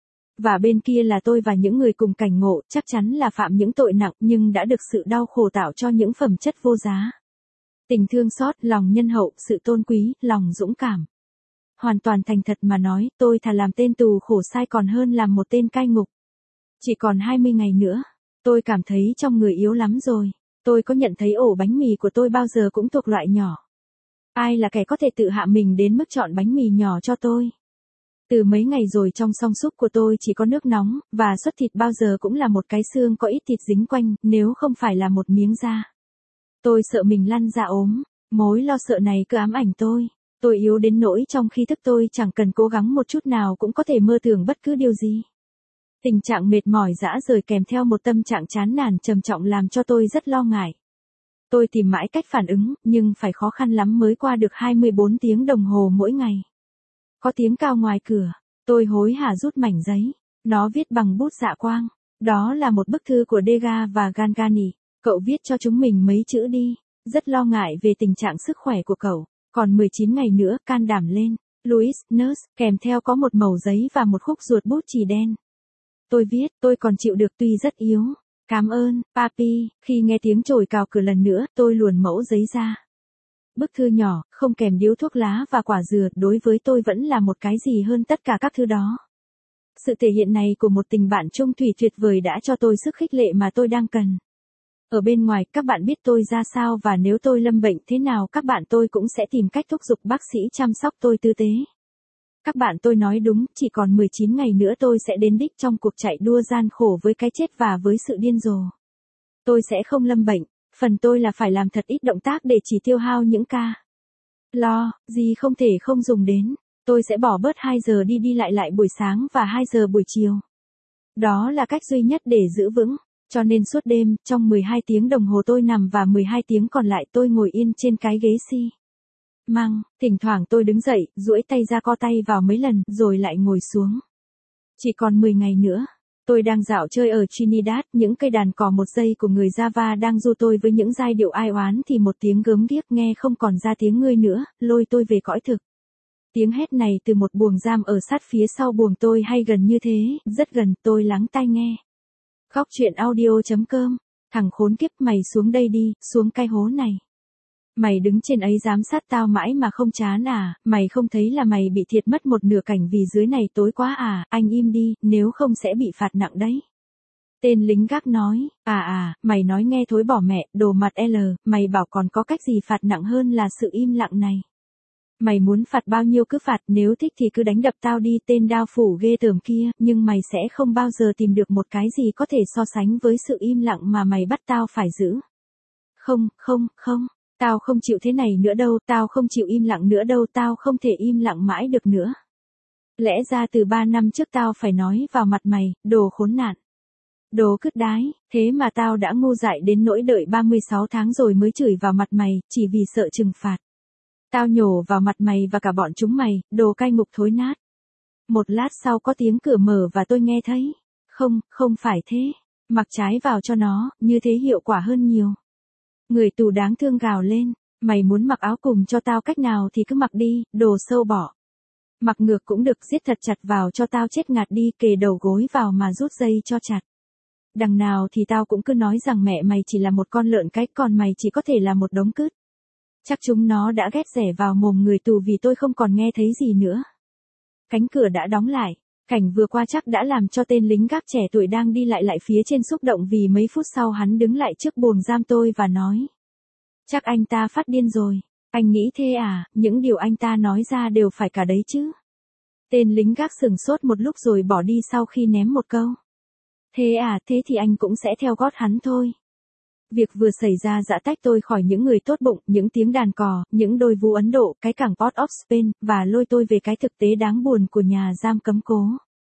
Và bên kia là tôi và những người cùng cảnh ngộ, chắc chắn là phạm những tội nặng nhưng đã được sự đau khổ tạo cho những phẩm chất vô giá. Tình thương xót, lòng nhân hậu, sự tôn quý, lòng dũng cảm. Hoàn toàn thành thật mà nói, tôi thà làm tên tù khổ sai còn hơn làm một tên cai ngục. Chỉ còn hai mươi ngày nữa, tôi cảm thấy trong người yếu lắm rồi. Tôi có nhận thấy ổ bánh mì của tôi bao giờ cũng thuộc loại nhỏ. Ai là kẻ có thể tự hạ mình đến mức chọn bánh mì nhỏ cho tôi? Từ mấy ngày rồi trong xong súp của tôi chỉ có nước nóng, và suất thịt bao giờ cũng là một cái xương có ít thịt dính quanh, nếu không phải là một miếng da. Tôi sợ mình lăn ra ốm, mối lo sợ này cứ ám ảnh tôi. Tôi yếu đến nỗi trong khi thức tôi chẳng cần cố gắng một chút nào cũng có thể mơ tưởng bất cứ điều gì. Tình trạng mệt mỏi rã rời kèm theo một tâm trạng chán nản trầm trọng làm cho tôi rất lo ngại. Tôi tìm mãi cách phản ứng, nhưng phải khó khăn lắm mới qua được hai mươi bốn tiếng đồng hồ mỗi ngày. Có tiếng cao ngoài cửa, tôi hối hả rút mảnh giấy. Nó viết bằng bút dạ quang. Đó là một bức thư của Degas và Gangani. Cậu viết cho chúng mình mấy chữ đi. Rất lo ngại về tình trạng sức khỏe của cậu. Còn mười chín ngày nữa, can đảm lên. Louis, nurse, kèm theo có một mẩu giấy và một khúc ruột bút chì đen. Tôi viết, tôi còn chịu được tuy rất yếu. Cảm ơn, papi. Khi nghe tiếng chổi cào cửa lần nữa, tôi luồn mẫu giấy ra. Bức thư nhỏ, không kèm điếu thuốc lá và quả dừa, đối với tôi vẫn là một cái gì hơn tất cả các thứ đó. Sự thể hiện này của một tình bạn chung thủy tuyệt vời đã cho tôi sức khích lệ mà tôi đang cần. Ở bên ngoài, các bạn biết tôi ra sao và nếu tôi lâm bệnh thế nào các bạn tôi cũng sẽ tìm cách thúc giục bác sĩ chăm sóc tôi tư tế. Các bạn tôi nói đúng, chỉ còn mười chín ngày nữa tôi sẽ đến đích trong cuộc chạy đua gian khổ với cái chết và với sự điên rồ. Tôi sẽ không lâm bệnh, phần tôi là phải làm thật ít động tác để chỉ tiêu hao những ca. Lo, gì không thể không dùng đến. Tôi sẽ bỏ bớt hai giờ đi đi lại lại buổi sáng và hai giờ buổi chiều. Đó là cách duy nhất để giữ vững. Cho nên suốt đêm, trong mười hai tiếng đồng hồ tôi nằm và mười hai tiếng còn lại tôi ngồi yên trên cái ghế xi măng, thỉnh thoảng tôi đứng dậy, duỗi tay ra co tay vào mấy lần, rồi lại ngồi xuống. Chỉ còn mười ngày nữa. Tôi đang dạo chơi ở Trinidad, những cây đàn cò một giây của người Java đang du tôi với những giai điệu ai oán thì một tiếng gớm ghiếc nghe không còn ra tiếng ngươi nữa, lôi tôi về cõi thực. Tiếng hét này từ một buồng giam ở sát phía sau buồng tôi hay gần như thế, rất gần, tôi lắng tai nghe. Góc truyện audio chấm com, thằng khốn kiếp mày xuống đây đi, xuống cái hố này. Mày đứng trên ấy giám sát tao mãi mà không chán à, mày không thấy là mày bị thiệt mất một nửa cảnh vì dưới này tối quá à, anh im đi, nếu không sẽ bị phạt nặng đấy. Tên lính gác nói, à à, mày nói nghe thối bỏ mẹ, đồ mặt L, mày bảo còn có cách gì phạt nặng hơn là sự im lặng này. Mày muốn phạt bao nhiêu cứ phạt, nếu thích thì cứ đánh đập tao đi tên đao phủ ghê tởm kia, nhưng mày sẽ không bao giờ tìm được một cái gì có thể so sánh với sự im lặng mà mày bắt tao phải giữ. Không, không, không. Tao không chịu thế này nữa đâu, tao không chịu im lặng nữa đâu, tao không thể im lặng mãi được nữa. Lẽ ra từ ba năm trước tao phải nói vào mặt mày, đồ khốn nạn. Đồ cứt đái, thế mà tao đã ngu dại đến nỗi đợi ba mươi sáu tháng rồi mới chửi vào mặt mày, chỉ vì sợ trừng phạt. Tao nhổ vào mặt mày và cả bọn chúng mày, đồ cai ngục thối nát. Một lát sau có tiếng cửa mở và tôi nghe thấy. Không, không phải thế. Mặc trái vào cho nó, như thế hiệu quả hơn nhiều. Người tù đáng thương gào lên, mày muốn mặc áo cùng cho tao cách nào thì cứ mặc đi, đồ sâu bọ. Mặc ngược cũng được, siết thật chặt vào cho tao chết ngạt đi, kề đầu gối vào mà rút dây cho chặt. Đằng nào thì tao cũng cứ nói rằng mẹ mày chỉ là một con lợn cái, còn mày chỉ có thể là một đống cứt. Chắc chúng nó đã ghét rẻ vào mồm người tù vì tôi không còn nghe thấy gì nữa. Cánh cửa đã đóng lại. Cảnh vừa qua chắc đã làm cho tên lính gác trẻ tuổi đang đi lại lại phía trên xúc động vì mấy phút sau hắn đứng lại trước buồng giam tôi và nói. Chắc anh ta phát điên rồi. Anh nghĩ thế à, những điều anh ta nói ra đều phải cả đấy chứ. Tên lính gác sửng sốt một lúc rồi bỏ đi sau khi ném một câu. Thế à, thế thì anh cũng sẽ theo gót hắn thôi. Việc vừa xảy ra giã tách tôi khỏi những người tốt bụng, những tiếng đàn cò, những đôi vú Ấn Độ, cái cảng Port of Spain, và lôi tôi về cái thực tế đáng buồn của nhà giam cấm cố.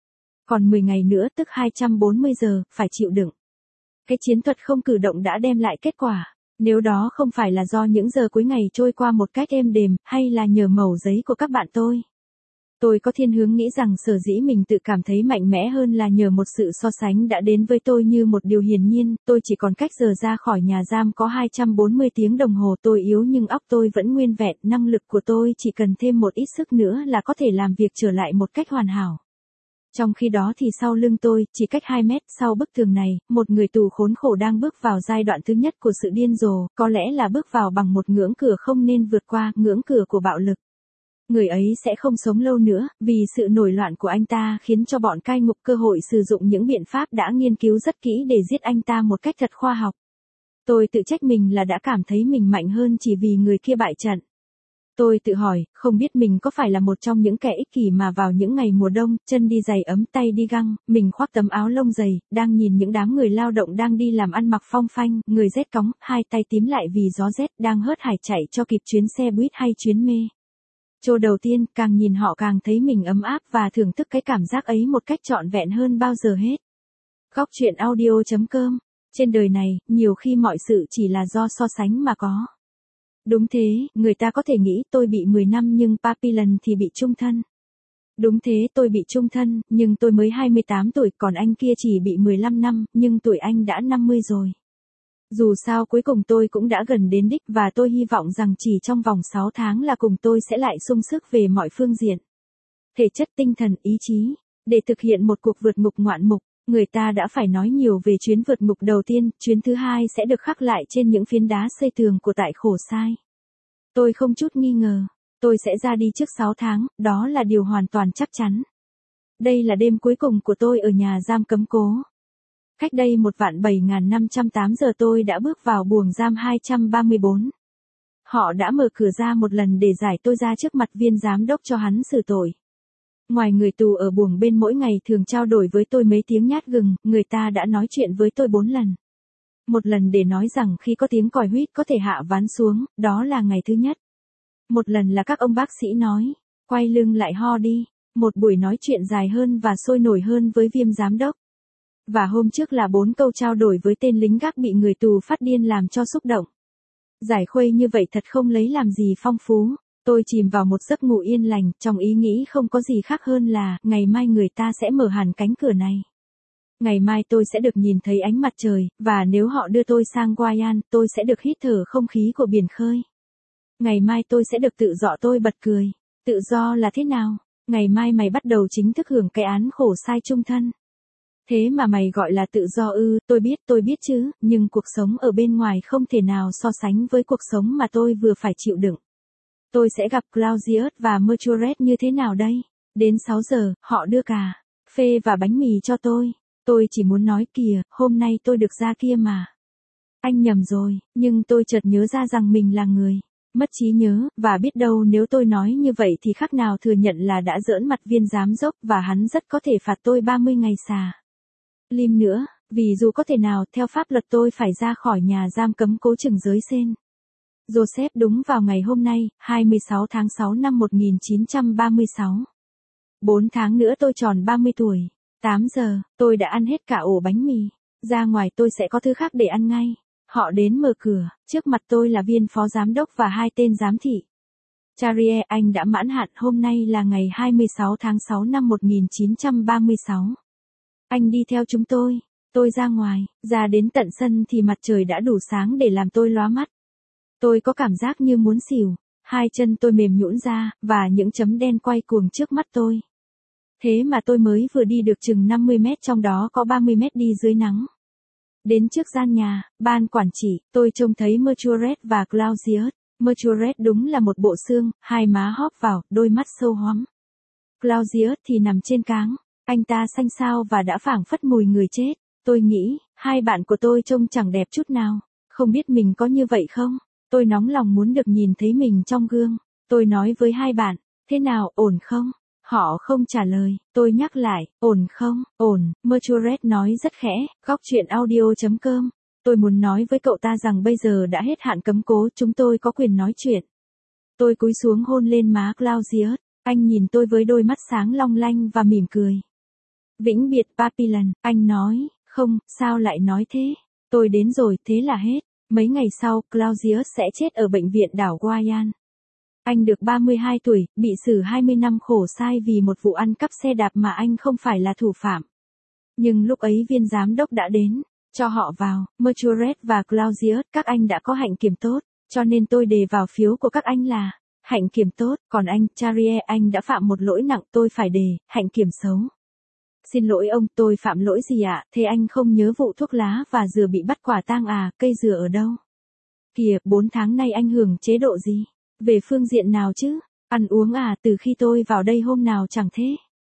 Còn mười ngày nữa tức hai trăm bốn mươi giờ, phải chịu đựng. Cái chiến thuật không cử động đã đem lại kết quả. Nếu đó không phải là do những giờ cuối ngày trôi qua một cách êm đềm, hay là nhờ mẩu giấy của các bạn tôi. Tôi có thiên hướng nghĩ rằng sở dĩ mình tự cảm thấy mạnh mẽ hơn là nhờ một sự so sánh đã đến với tôi như một điều hiển nhiên, tôi chỉ còn cách giờ ra khỏi nhà giam có hai trăm bốn mươi tiếng đồng hồ, tôi yếu nhưng óc tôi vẫn nguyên vẹn, năng lực của tôi chỉ cần thêm một ít sức nữa là có thể làm việc trở lại một cách hoàn hảo. Trong khi đó thì sau lưng tôi, chỉ cách hai mét sau bức tường này, một người tù khốn khổ đang bước vào giai đoạn thứ nhất của sự điên rồ, có lẽ là bước vào bằng một ngưỡng cửa không nên vượt qua, ngưỡng cửa của bạo lực. Người ấy sẽ không sống lâu nữa, vì sự nổi loạn của anh ta khiến cho bọn cai ngục cơ hội sử dụng những biện pháp đã nghiên cứu rất kỹ để giết anh ta một cách thật khoa học. Tôi tự trách mình là đã cảm thấy mình mạnh hơn chỉ vì người kia bại trận. Tôi tự hỏi, không biết mình có phải là một trong những kẻ ích kỷ mà vào những ngày mùa đông, chân đi giày ấm tay đi găng, mình khoác tấm áo lông dày, đang nhìn những đám người lao động đang đi làm ăn mặc phong phanh, người rét cóng, hai tay tím lại vì gió rét, đang hớt hải chạy cho kịp chuyến xe buýt hay chuyến mê. Chỗ đầu tiên, càng nhìn họ càng thấy mình ấm áp và thưởng thức cái cảm giác ấy một cách trọn vẹn hơn bao giờ hết. Góc truyện audio chấm com. Trên đời này, nhiều khi mọi sự chỉ là do so sánh mà có. Đúng thế, người ta có thể nghĩ tôi bị mười năm nhưng Papillon thì bị chung thân. Đúng thế, tôi bị chung thân, nhưng tôi mới hai mươi tám tuổi, còn anh kia chỉ bị mười lăm năm, nhưng tuổi anh đã năm mươi rồi. Dù sao cuối cùng tôi cũng đã gần đến đích và tôi hy vọng rằng chỉ trong vòng sáu tháng là cùng tôi sẽ lại sung sức về mọi phương diện. Thể chất, tinh thần, ý chí. Để thực hiện một cuộc vượt ngục ngoạn mục, người ta đã phải nói nhiều về chuyến vượt ngục đầu tiên, chuyến thứ hai sẽ được khắc lại trên những phiến đá xây tường của tại Khổ Sai. Tôi không chút nghi ngờ, tôi sẽ ra đi trước sáu tháng, đó là điều hoàn toàn chắc chắn. Đây là đêm cuối cùng của tôi ở nhà giam cấm cố. Cách đây một vạn bảy nghìn năm trăm tám giờ tôi đã bước vào buồng giam hai trăm ba mươi bốn. Họ đã mở cửa ra một lần để giải tôi ra trước mặt viên giám đốc cho hắn xử tội. Ngoài người tù ở buồng bên mỗi ngày thường trao đổi với tôi mấy tiếng nhát gừng, người ta đã nói chuyện với tôi bốn lần. Một lần để nói rằng khi có tiếng còi huýt có thể hạ ván xuống, đó là ngày thứ nhất. Một lần là các ông bác sĩ nói, quay lưng lại ho đi. Một buổi nói chuyện dài hơn và sôi nổi hơn với viên giám đốc. Và hôm trước là bốn câu trao đổi với tên lính gác bị người tù phát điên làm cho xúc động. Giải khuây như vậy thật không lấy làm gì phong phú. Tôi chìm vào một giấc ngủ yên lành, trong ý nghĩ không có gì khác hơn là, ngày mai người ta sẽ mở hẳn cánh cửa này. Ngày mai tôi sẽ được nhìn thấy ánh mặt trời, và nếu họ đưa tôi sang Guayan, tôi sẽ được hít thở không khí của biển khơi. Ngày mai tôi sẽ được tự do, tôi bật cười. Tự do là thế nào? Ngày mai mày bắt đầu chính thức hưởng cái án khổ sai chung thân. Thế mà mày gọi là tự do ư? Tôi biết, tôi biết chứ, nhưng cuộc sống ở bên ngoài không thể nào so sánh với cuộc sống mà tôi vừa phải chịu đựng. Tôi sẽ gặp Claudius và Merchuret như thế nào đây? Đến sáu giờ, họ đưa cà phê và bánh mì cho tôi. Tôi chỉ muốn nói kìa, hôm nay tôi được ra kia mà. Anh nhầm rồi, nhưng tôi chợt nhớ ra rằng mình là người mất trí nhớ, và biết đâu nếu tôi nói như vậy thì khác nào thừa nhận là đã giỡn mặt viên giám đốc và hắn rất có thể phạt tôi ba mươi ngày xà lim nữa, vì dù có thể nào theo pháp luật tôi phải ra khỏi nhà giam cấm cố chừng giới sên. Joseph đúng vào ngày hôm nay, hai mươi sáu tháng sáu năm một nghìn chín trăm ba mươi sáu. bốn tháng nữa tôi tròn ba mươi tuổi. tám giờ, tôi đã ăn hết cả ổ bánh mì. Ra ngoài tôi sẽ có thứ khác để ăn ngay. Họ đến mở cửa, trước mặt tôi là viên phó giám đốc và hai tên giám thị. Charrier, anh đã mãn hạn, hôm nay là ngày hai mươi sáu tháng sáu năm một nghìn chín trăm ba mươi sáu. Anh đi theo chúng tôi. Tôi ra ngoài, ra đến tận sân thì mặt trời đã đủ sáng để làm tôi lóa mắt. Tôi có cảm giác như muốn xỉu, hai chân tôi mềm nhũn ra, và những chấm đen quay cuồng trước mắt tôi. Thế mà tôi mới vừa đi được chừng năm mươi mét, trong đó có ba mươi mét đi dưới nắng. Đến trước gian nhà, ban quản trị, tôi trông thấy Merchuret và Claudius. Merchuret đúng là một bộ xương, hai má hóp vào, đôi mắt sâu hoắm. Claudius thì nằm trên cáng, anh ta xanh xao và đã phảng phất mùi người chết. Tôi nghĩ, hai bạn của tôi trông chẳng đẹp chút nào. Không biết mình có như vậy không? Tôi nóng lòng muốn được nhìn thấy mình trong gương. Tôi nói với hai bạn, thế nào, ổn không? Họ không trả lời, tôi nhắc lại, ổn không, ổn, Merchuret nói rất khẽ, góc truyện audio chấm com. Tôi muốn nói với cậu ta rằng bây giờ đã hết hạn cấm cố, chúng tôi có quyền nói chuyện. Tôi cúi xuống hôn lên má Claudius, anh nhìn tôi với đôi mắt sáng long lanh và mỉm cười. Vĩnh biệt Papillon, anh nói, không, sao lại nói thế? Tôi đến rồi, thế là hết. Mấy ngày sau, Claudius sẽ chết ở bệnh viện đảo Guayan. Anh được ba mươi hai tuổi, bị xử hai mươi năm khổ sai vì một vụ ăn cắp xe đạp mà anh không phải là thủ phạm. Nhưng lúc ấy viên giám đốc đã đến, cho họ vào, Merchuret và Claudius, các anh đã có hạnh kiểm tốt, cho nên tôi đề vào phiếu của các anh là hạnh kiểm tốt, còn anh, Charrier, anh đã phạm một lỗi nặng, tôi phải đề hạnh kiểm xấu. Xin lỗi ông, tôi phạm lỗi gì ạ? Thế anh không nhớ vụ thuốc lá và dừa bị bắt quả tang à? Cây dừa ở đâu? Kìa, bốn tháng nay anh hưởng chế độ gì? Về phương diện nào chứ? Ăn uống à? Từ khi tôi vào đây hôm nào chẳng thế.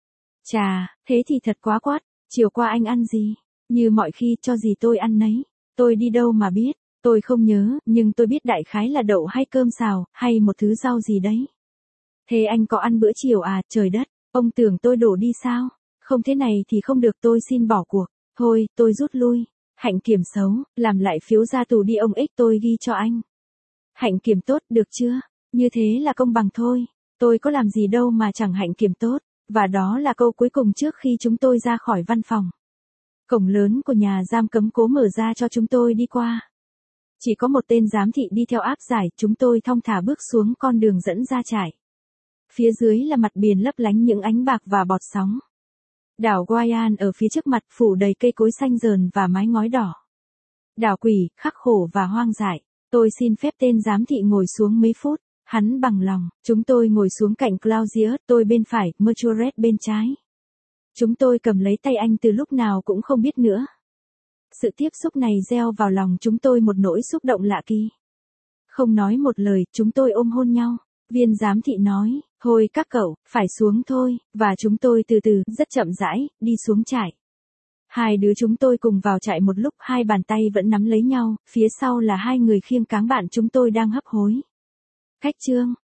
Chà, thế thì thật quá quát. Chiều qua anh ăn gì? Như mọi khi, cho gì tôi ăn nấy. Tôi đi đâu mà biết? Tôi không nhớ, nhưng tôi biết đại khái là đậu hay cơm xào, hay một thứ rau gì đấy. Thế anh có ăn bữa chiều à? Trời đất, ông tưởng tôi đổ đi sao? Không, thế này thì không được, tôi xin bỏ cuộc. Thôi, tôi rút lui. Hạnh kiểm xấu, làm lại phiếu ra tù đi ông ích, tôi ghi cho anh. Hạnh kiểm tốt, được chưa? Như thế là công bằng thôi. Tôi có làm gì đâu mà chẳng hạnh kiểm tốt. Và đó là câu cuối cùng trước khi chúng tôi ra khỏi văn phòng. Cổng lớn của nhà giam cấm cố mở ra cho chúng tôi đi qua. Chỉ có một tên giám thị đi theo áp giải, chúng tôi thong thả bước xuống con đường dẫn ra trại. Phía dưới là mặt biển lấp lánh những ánh bạc và bọt sóng. Đảo Guayan ở phía trước mặt phủ đầy cây cối xanh rờn và mái ngói đỏ. Đảo quỷ, khắc khổ và hoang dại. Tôi xin phép tên giám thị ngồi xuống mấy phút. Hắn bằng lòng. Chúng tôi ngồi xuống cạnh Claudius, tôi bên phải, Merchuret bên trái. Chúng tôi cầm lấy tay anh từ lúc nào cũng không biết nữa. Sự tiếp xúc này gieo vào lòng chúng tôi một nỗi xúc động lạ kỳ. Không nói một lời, chúng tôi ôm hôn nhau. Viên giám thị nói, thôi các cậu, phải xuống thôi, và chúng tôi từ từ, rất chậm rãi, đi xuống trại. Hai đứa chúng tôi cùng vào trại một lúc, hai bàn tay vẫn nắm lấy nhau, phía sau là hai người khiêng cáng bạn chúng tôi đang hấp hối. Cách chương